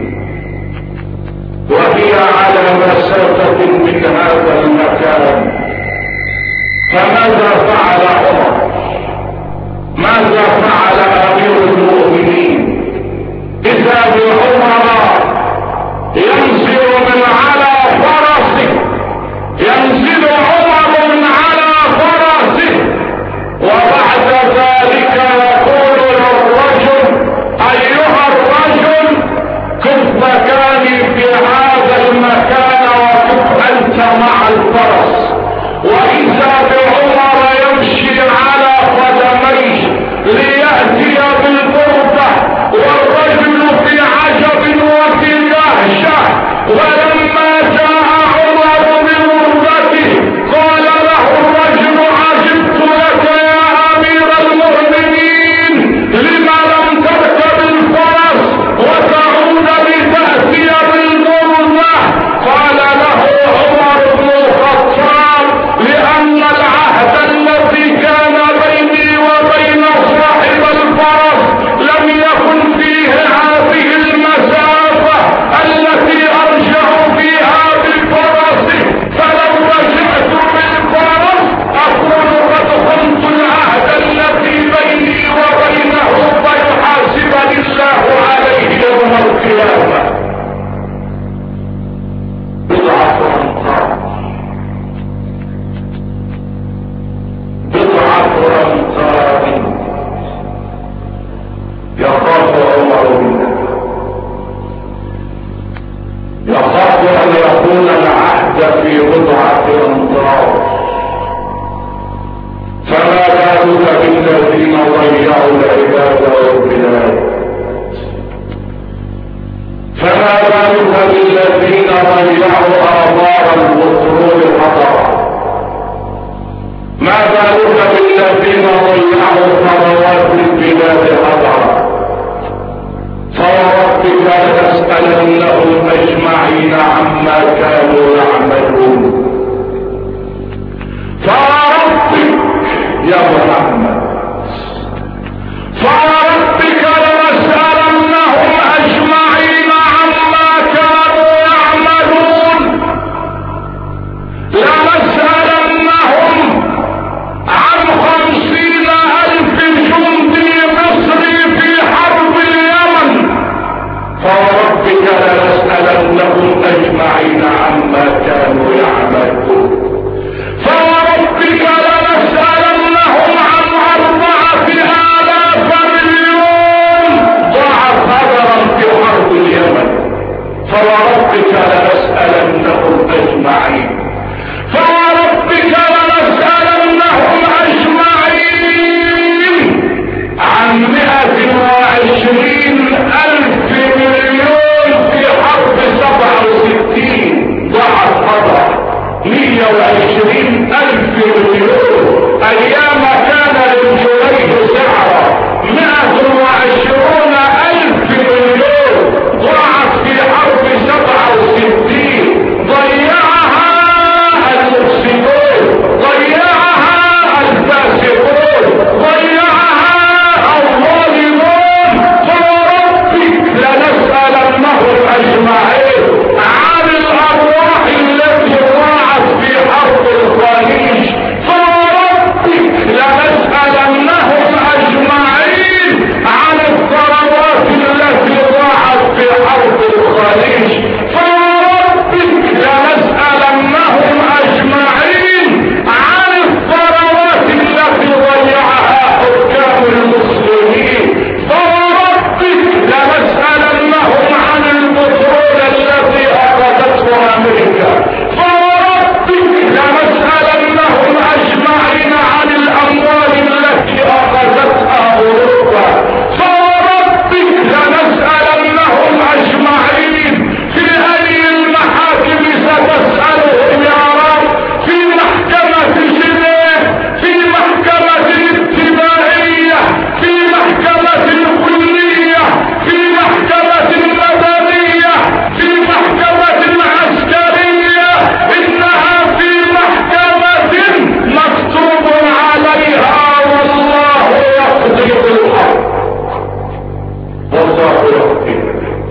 وهي على مسافة من هذا المكان. فماذا فعل عمر؟ ماذا فعل امير المؤمنين؟ اذا بعمر ينزل من على فرسه، ينزل عمر من على فرسه، وبعد ذلك يقول للرجل: ايها الرجل، كف مكاني في هذا المكان وكف انت مع الفرس. واذا بعمر يمشي على قدميه ليأتي بالبردة، والرجل في عجب وفي دهشة. ولما جاء عمر ببردته قال له الرجل: عجبت لك يا امير المؤمنين، لما لم تركب الفرس وتعود لتأتي بالبردة؟ قال له عمر بن الخطاب: لأن العهد الذي كان بيني وبين صاحب الفرس لم يكن فيه هذه المسافة التي أرجع فيها بالفرس، فلو رجعت بالفرس أكون قد خنت العهد الذي بيني وبينه، فيحاسبني الله عليه يوم القيامة. بضعة أمتار، بضعة أمتار بالك بالذين ضيعوا العباد والبلاد؟ فما بالك بالذين ضيعوا آبار البترول حضرا؟ ما بالك بالذين ضيعوا ثروات البلاد حضرا؟ فوربك لنسألنهم أجمعين عما كانوا يعملون. فوربك يا محمد، فوربك لنسألنهم أجمعين عما كانوا يعملون. لنسألنهم عن 50,000 جندي مصري في حرب اليمن. فوربك لنسألنهم أجمعين عما كانوا يعملون. فوربك لنسألنهم عن 4,000 مليون ضاعت هدرا في حرب اليمن. فوربك لنسألنهم أجمعين. فوربك لنسألنهم أجمعين عن 120,000 مليون في حرب 67 ضاعت هدرا. 120,000 مليون أيام كان للجنيه سعرا. 120,000 مليون ضاعت في حرب 67. ضيعها المفسدون، ضيعها الفاسقون، ضيعها الظالمون. فوربك لنسألنهم أجمعين عن الأرواح التي ضاعت في حرب الخليج. فوربك لنسألنهم أجمعين عن الثروات التي ضاعت في حرب الخليج. فوربك لنسألنهم أجمعين عن الثروات التي ضيعها حكام المسلمين. فوربك لنسألنهم عن البترول التي أخذته أمريكا. فوربك لنسألنهم أجمعين عن الأموال التي أخذتها أوروبا. فوربك لنسألنهم أجمعين في أي المحاكم ستسألهم يا رب؟ في محكمة جنيف، في محكمة الابتدائية، في محكمة الكلية، في محكمة المدنية، في محكمة العسكرية. إنها في محكمة مكتوب عليها والله يقضي بالحق. والله يقضي بالحق.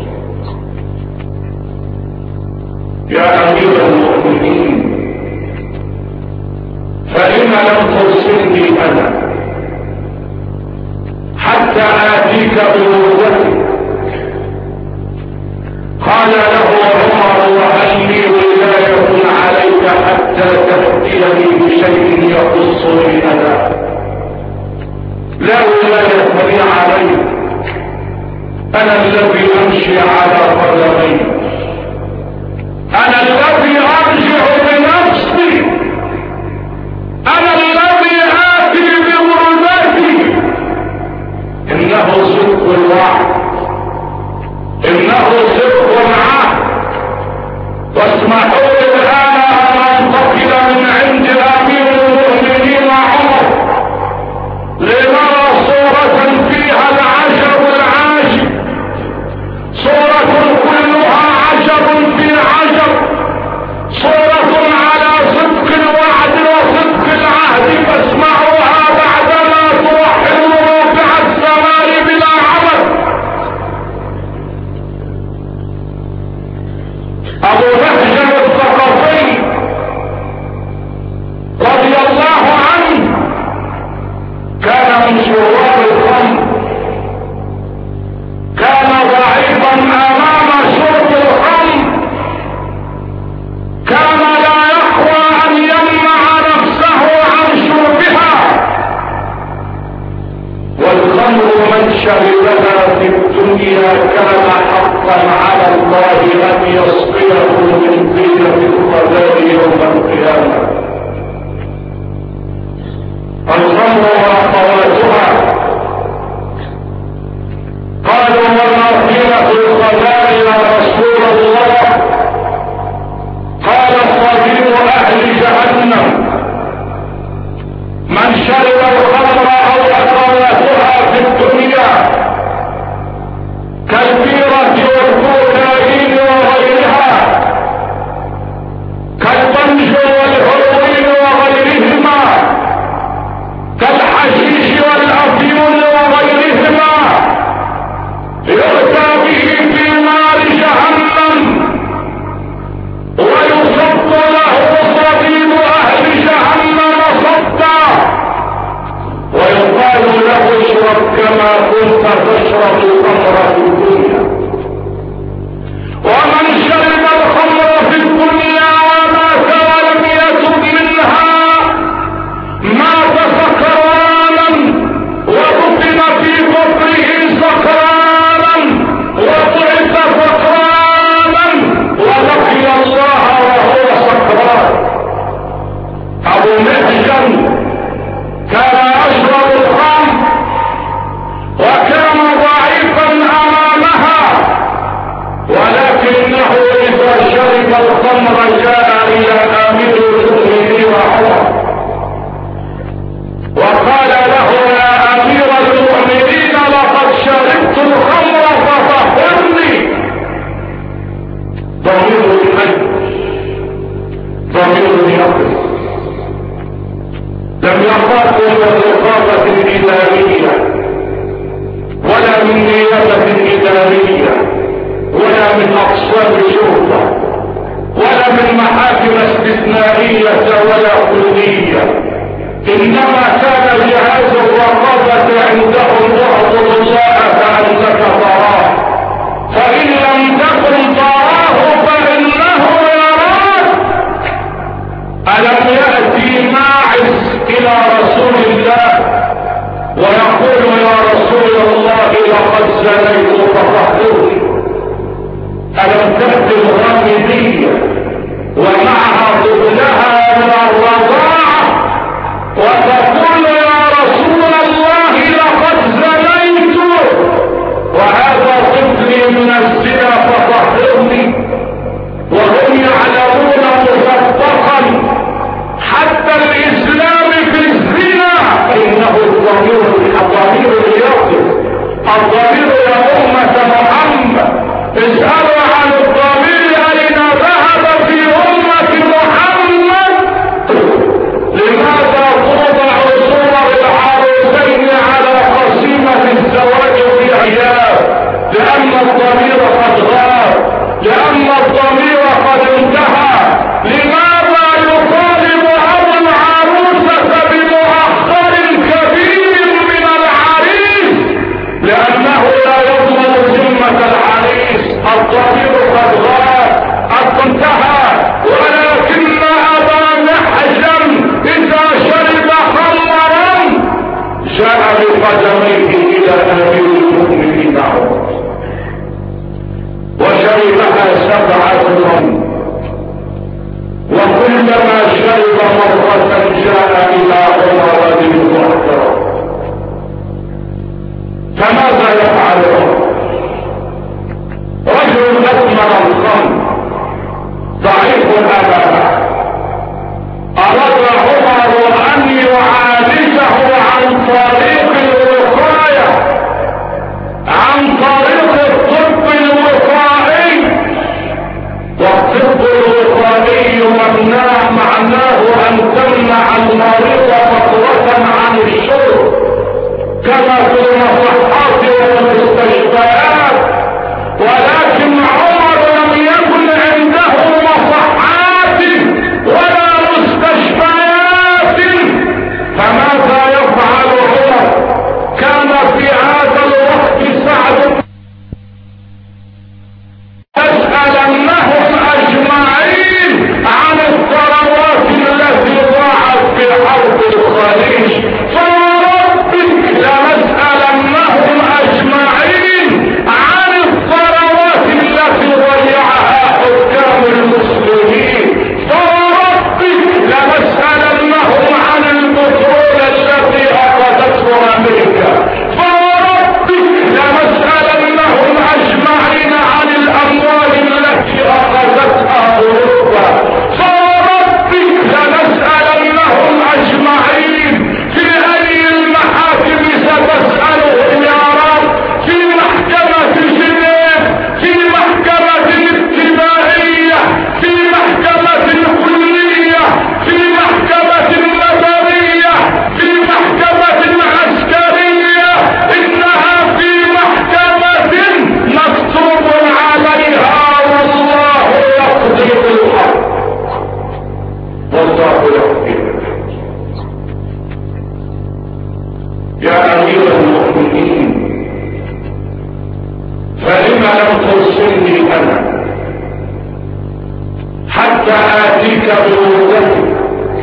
يا أمير المؤمنين، فإن لم ترسلني أنا حتى آتيك بنبوتك؟ قال له عمر: وهل لي ولاية عليك حتى تأتيني بشيء يخصني أنا؟ لا ولاية لي عليك، أنا الذي أمشي على قدمي، أنا الذي أرجع بنفسي، أنا الذي آتي بمرضاتي. إنه صدق الوعد، إنه صدق العهد. واسمحوا لي الآن أن أنتقل من عند أمير المؤمنين عمر لنرى صورة فيها العجب العاجب، صورة كلها عجب في عجب، صورة على صدق الوعد وصدق العهد. فاسمعوها بعدما توحدوا رافع السماء بلا عمل. أبو بهجة الثقفي رضي الله عنه كان من شراب الخمر، كان ضعيفا أمام شرب الخمر، كان لا يقوى أن يمنع نفسه عن شربها. والخمر من شربها في الدنيا كان حقا على الله أن يسقيه من طينة القضاء يوم القيامة. الخمر كنت تشرب الخمر في الدنيا. ومن شرب الخمر في الدنيا ومات ولم يتب منها مات سكرانا ودفن في قبره سكرانا وبعث سكرانا ولقي الله وهو سكران. ابو محجن كان يشرب الخمر وكان ضعيفا امامها، ولكنه اذا شرب الخمر جاء الى امير المؤمنين عمر وقال له يا امير المؤمنين لقد شربت الخمر فطهرني. ضمير الحج ضمير يقف، لم يخاف من رقابة إدارية ولا من نيابة إدارية ولا من أقسام شرطة ولا من محاكم استثنائية ولا كلية، إنما كان جهاز الرقابة عندهم اعبد الله كأنك تراه، فإن لم تكن تراه فإنه يراك. ألم يأتي ماعز إلى رسول الله ويقول يا رسول الله لقد زنيت فطهرني؟ ألم تأتي الغامدية ومعها طفلها من الرضاعة وتقول يا رسول الله لقد زنيت وهذا طفلي من الزنا فطهرني؟ وهم يعلمون مسبقا حتى الإسلام في الزنا إنه الضمير اليقظ، الضمير يا أمة محمد. اسألوا عن الضمير أين ذهب في أمة محمد؟ لماذا توضع صور العروسين على قسيمة الزواج في أيام؟ لأن الضمير قد غاب، لأن الضمير قد انتهى. لماذا يطالب أبو العروسة بمؤخر كبير من العريس؟ لأنه لا يضمن ذمة العريس. الضمير قد غاب، قد انتهى. ولكن أبا محجن إذا شرب خمرا جاء بقدميه إلى أمير المؤمنين عمر وشربها 7 وكلما شرب مرة جاء إلى عمر ليذكره. فماذا يفعل عمر؟ رجل أثمر الخمر ضعيف الأمانة، أراد عمر أن يعالجه عن طريق الوقاية، عن طريق الطب الوقائي. والطب الوقائي معناه أن تمنع المريض فترة عن الشرب كما في المصحات والمستشفيات، ولكن عمر لم يكن عنده مصحات ولا مستشفيات. فماذا يفعل عمر؟ كان في هذا الوقت سعد يسألنهم أجمعين عن الثروات التي ضاعت في حرب الخليج، فربك لنسألنهم أجمعين عن الثروات التي ضيعها حكام المسلمين، فربك لنسألنهم عن البترول التي أخذته أمريكا، فربك لنسألنهم أجمعين عن الأموال التي أخذتها أوروبا، فربك لنسألنهم أجمعين. في أي المحاكم ستسألهم يا رب؟ في محكمة جنيف، في محكمة الابتدائية، في محكمة الكلية، في محكمة المدنية، في محكمة العسكرية، إنها في محكمة مكتوب عليها والله يقضي بالحق، والله يقضي بالحق. يا أمير المؤمنين أنا حتى آتيك بوجهي.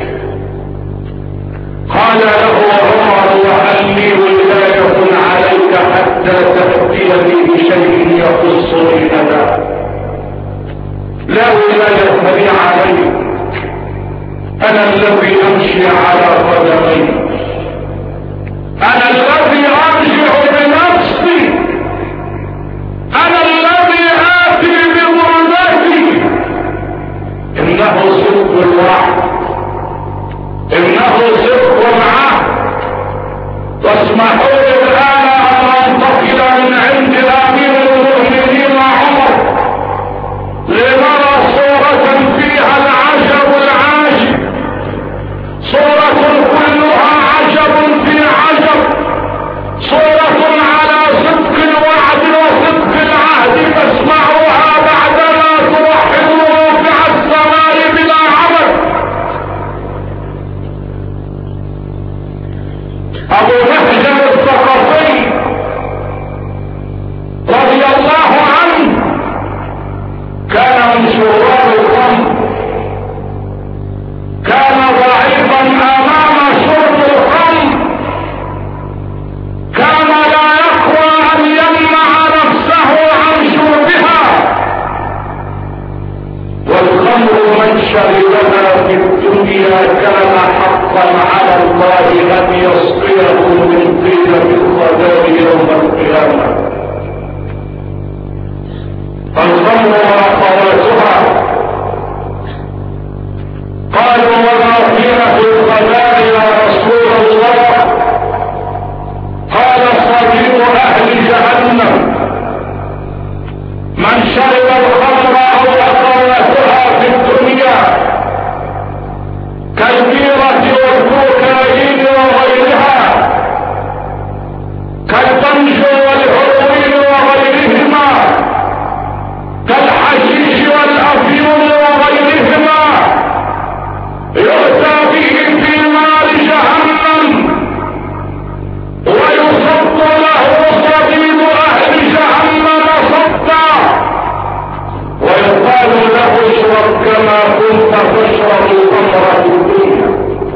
قال له عمر وهل لي ولاية عليك حتى تأتيني بشيء يخصني أنا؟ لا ولاية لي عليك، أنا الذي أمشي على قدمي، أنا الذي أرجع بنفسي، أنا الذي آتي بمرضتي. إنه صدق الوعد، إنه صدق العهد. تسمحوا لي الآن أن أنتقل من عند أمير المؤمنين عمر لنرى صورة فيها العجب العاجب، صورة كلها عجب في عجب، صورة على صدق الوعد وصدق العهد. فاسمعوها بعدما توحدوا رافع السماء بلا عمل. أبو مهجر الثقفي رضي الله عنه كان من شرار الخمر، كان ضعيفا امام شرب الخمر، كان لا يقوى ان يمنع نفسه عن شربها. والخمر من شربها في الدنيا كان حقا على الله ان يسقيه من طيبة الخبال يوم القيامة. الخمر واخواتها قالوا وما فيها في الخبال يا رسول الله؟ قال صديق اهل جهنم من شرب الخمر او اخواتها في الدنيا كالبيرة والكوكايين وغيرها، كالبنج والهروين وغيرهما، كالحشيش والافيون وغيرهما، يؤتى به في نار جهنم ويصب له صديد اهل جهنم صبا ويقال له اشرب كما كنت تشرب الخمر في الدنيا.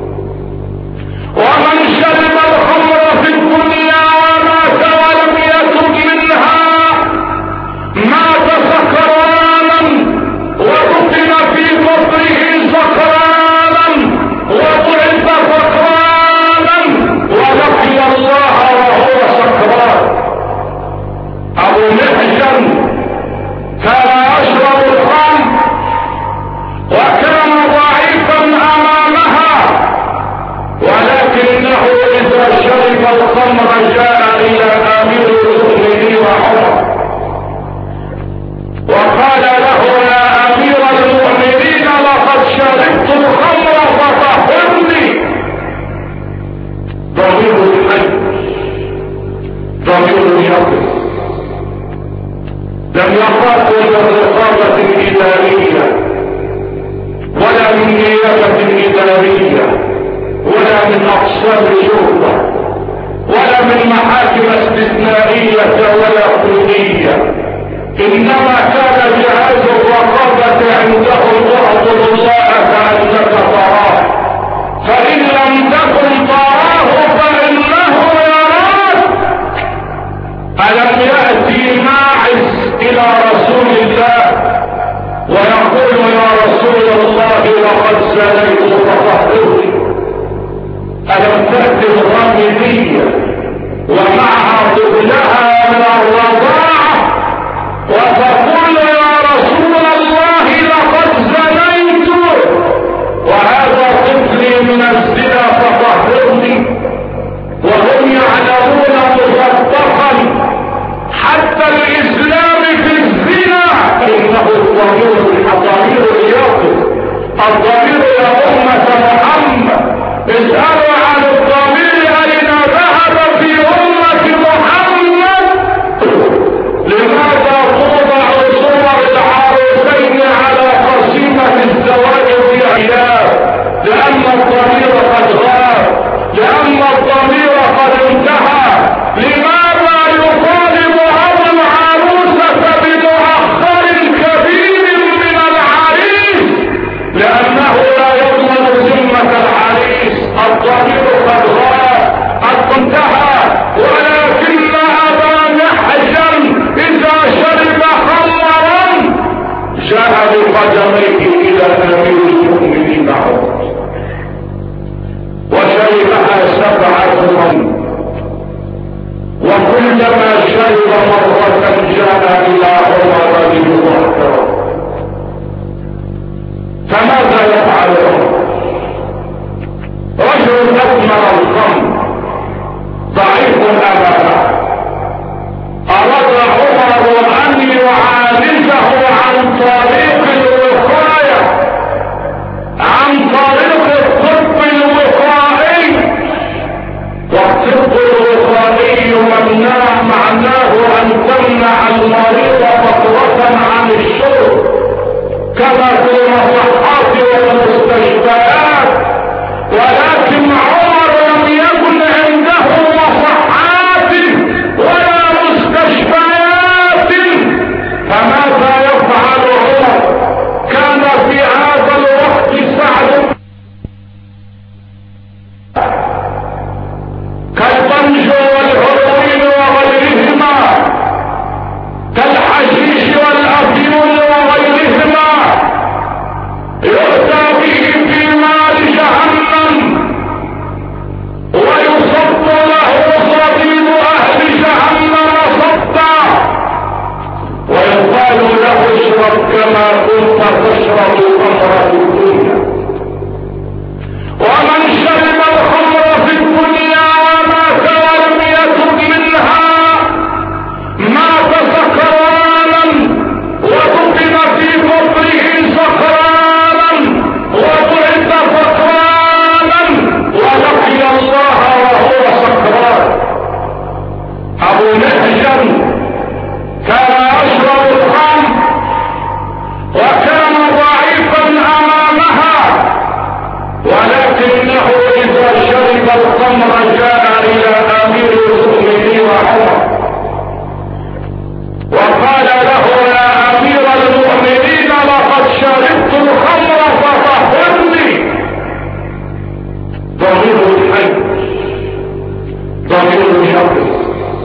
ومن شرب الخمر في الدنيا ومات ولم يتب منها مات سكرانا ودفن في قبره سكرانا وبعث سكرانا ولقي الله وهو سكران. ابو محجن كان يشرب الخمر وكان ضعيفا امامها، ولكنه اذا شرب الخمر جاء الى امير المؤمنين عمر وقال له يا امير المؤمنين لقد شربت الخمر فطهرني. ضمير الحج، ضمير الشخص لم يخاف من رقابة إدارية ولا من نيابة إدارية ولا من أقسام شرطة ولا من محاكم استثنائية ولا كلية، إنما كان جهاز الرقابة عنده تعبد الله كأنك تراه، فإن لم تكن تراه فإنه يراك. ألم يأتي ماعز إلى رسول الله ويقول يا رسول الله لقد زنيت فطهرني؟ ألم تأتي الرمية أمامه. أراد عمر أن يعالجه عن طريق الوقاية، عن طريق الطب الوقائي. والطب الوقائي ممنوع، معناه أن تمنع المريض فترة عن الشرب كما في المصحات والمستشفيات. ولكن عمر لم يكن عنده مصحات ولا مستشفيات، فماذا يفعل عمر؟ كان في هذا الوقت سعد كالبنج والهروين وغيرهما، كالحشيش والأفيون وغيرهما، يؤتى به في نار جهنم ويصب له صديد أهل جهنم صبا، ويقال له اشرب كما كنت تشرب الخمر في الدنيا. ومن شرب الخمر في الدنيا ومات ولم يتب منها مات سكرانا ودفن في قبره سكرانا وبعث سكرانا ولقي الله وهو سكران. أبو مهجن كان يشرب الخمر وكان ضعيفا أمامها، ولكنه إذا شرب الخمر جاء إلى أمير المؤمنين عمر وقال له يا أمير المؤمنين لقد شربت الخمر فطهرني. ضمير الحي، ضمير الشخص،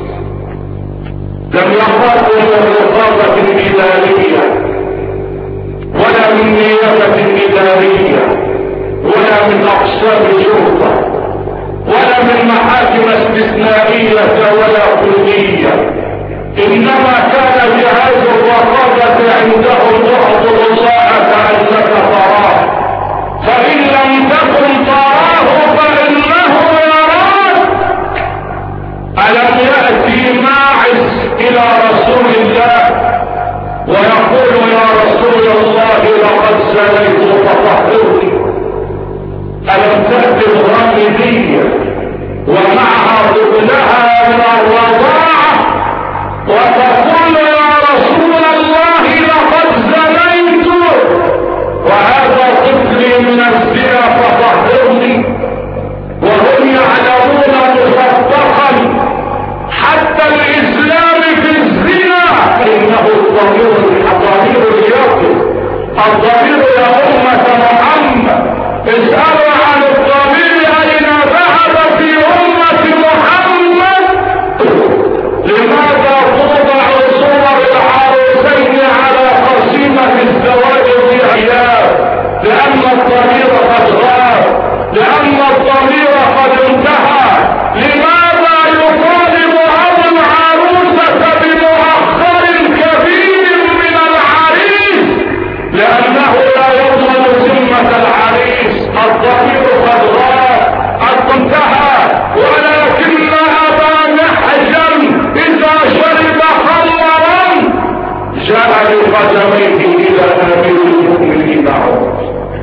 لم يخاف من رقابة إدارية ولا من نيابة إدارية ولا من أقسام شرطة ولا من محاكم استثنائية ولا كلية، إنما كان جهاز الرقابة عندهم يعطوا الله كأنك تراه، فإن لم تكن تراه فإنه يراك. ألم يأتي ماعز إلى رسول الله ويقول يا رسول الله لقد زنيت فطهرني؟ ألم تأتي الغامدية ومعها طفلها من الرضاعة وتقول يا رسول الله لقد زنيت وهذا طفلي من الزنا فطهرني؟ وهم يعلمون مصدقا حتى الإسلام في الزنا إنه الضمير اليقظ. الضمير يا أمة محمد اسألوا عن الضمير أين ذهب في أمة محمد. لماذا توضع صور العروسين على قسيمة الزواج الضياء؟ لأن الضمير قد غاب، لأن الضمير قد انتهى. لماذا يطالب أبو العروسة بمؤخر كبير من العريس؟ لأنه لا يضمن ذمة العريس. الضمير قد غاب، قد انتهى. ولكن أبا محجن إذا شرب خمرا جاء بقدميه إلى أمير المؤمنين عمر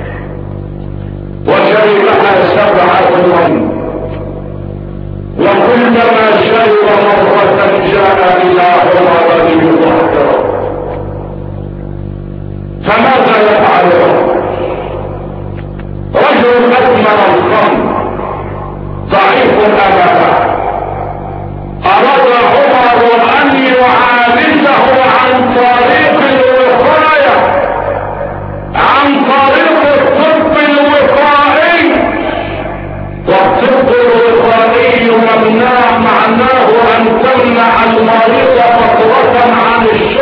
وشربها 7 وكلما شرب مرة جاء إلى عمر ليطهره. فماذا يفعل عمر؟ رجل أدمن الخمر ضعيف أمامه. أراد عمر أن يعالجه عن طريق الوقاية، عن طريق الطب الوقائي. والطب الوقائي ممنوع، معناه أن تمنع المريض فترة عن الشرب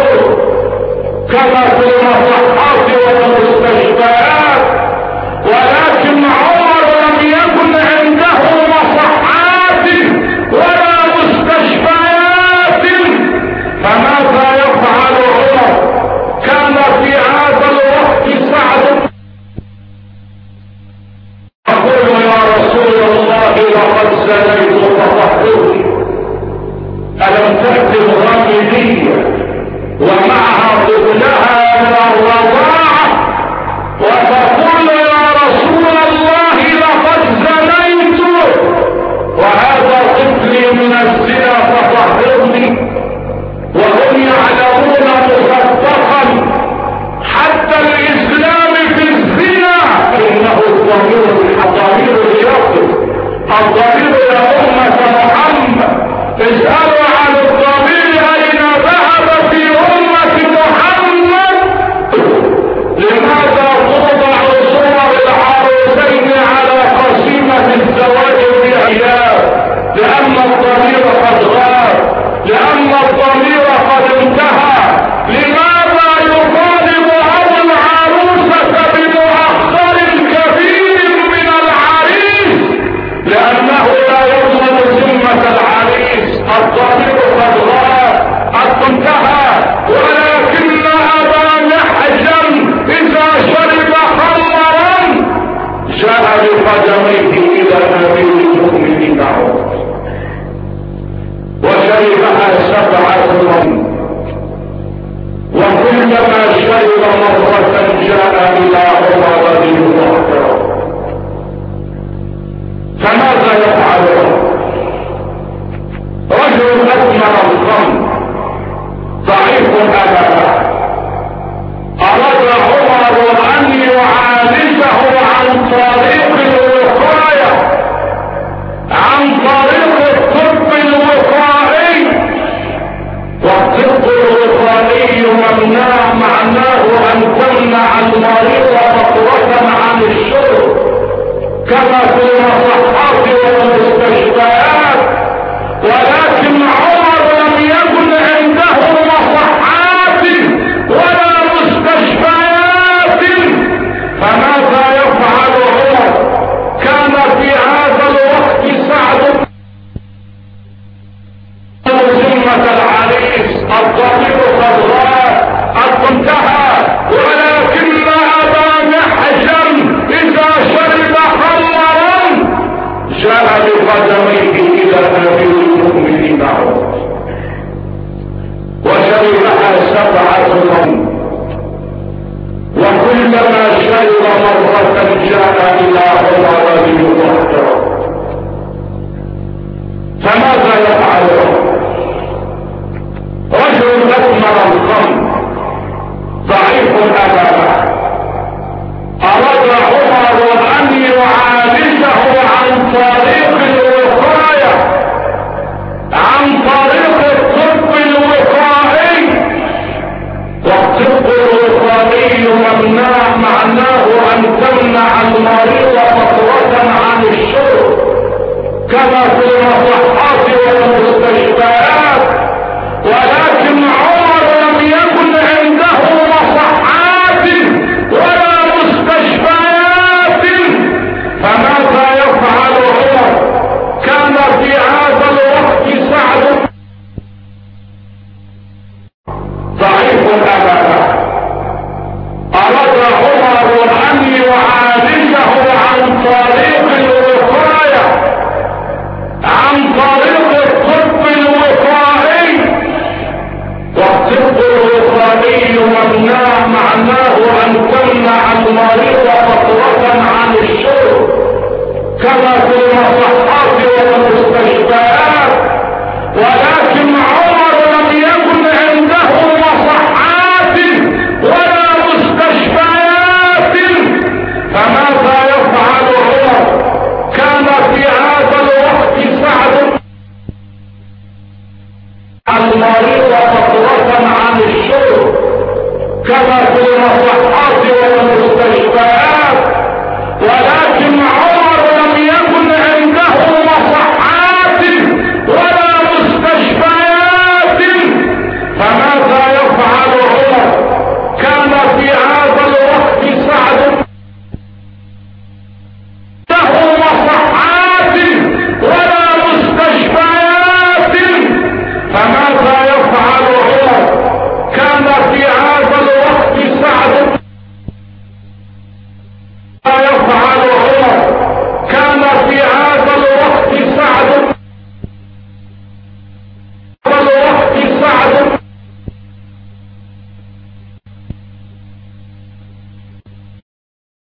الضمير يا أمة محمد اسألوا عن الضمير أين ذهب في أمة محمد. لماذا توضع صور العروسين على قسيمة الزواج بأيام؟ لأن الضمير قد غاب، لأن الضمير قد انتهى. لماذا يطالب أبو العروسة بمؤخر كبير من العريس؟ لأنه لا يضمن ذمة العريس. الضمير قد غاب، قد انتهى. ولكن أبا محجن إذا شرب خمرا جاء بقدميه إلى أمير المؤمنين عمر وشربها 7 وكلما شرب مرة جاء إلى عمر رضي الله عنه. فماذا يفعل رجل أثمر الخمر ضعيف أمامه؟ أراد عمر أن يعالجه عن طريق الوقاية، عن طريق الطب الوقائي. والطب الوقائي ممنوع، معناه أن تمنع المريض مطرة عن الشرب كما في المصحات والمستشفيات. ولكن عمر لم يكن عنده مصحات ولا مستشفيات. فماذا يفعل عمر؟ كان في هذا الوقت سعد ذمة العريس. الضمير قد غاب، قد انتهى. ولكن أبا محجن إذا شرب خمرا جاء بقدميه إلى أمير المؤمنين عمر وشربها 7 وكلما شرب مرة جاء إلى عمر رضي الله عنه. فماذا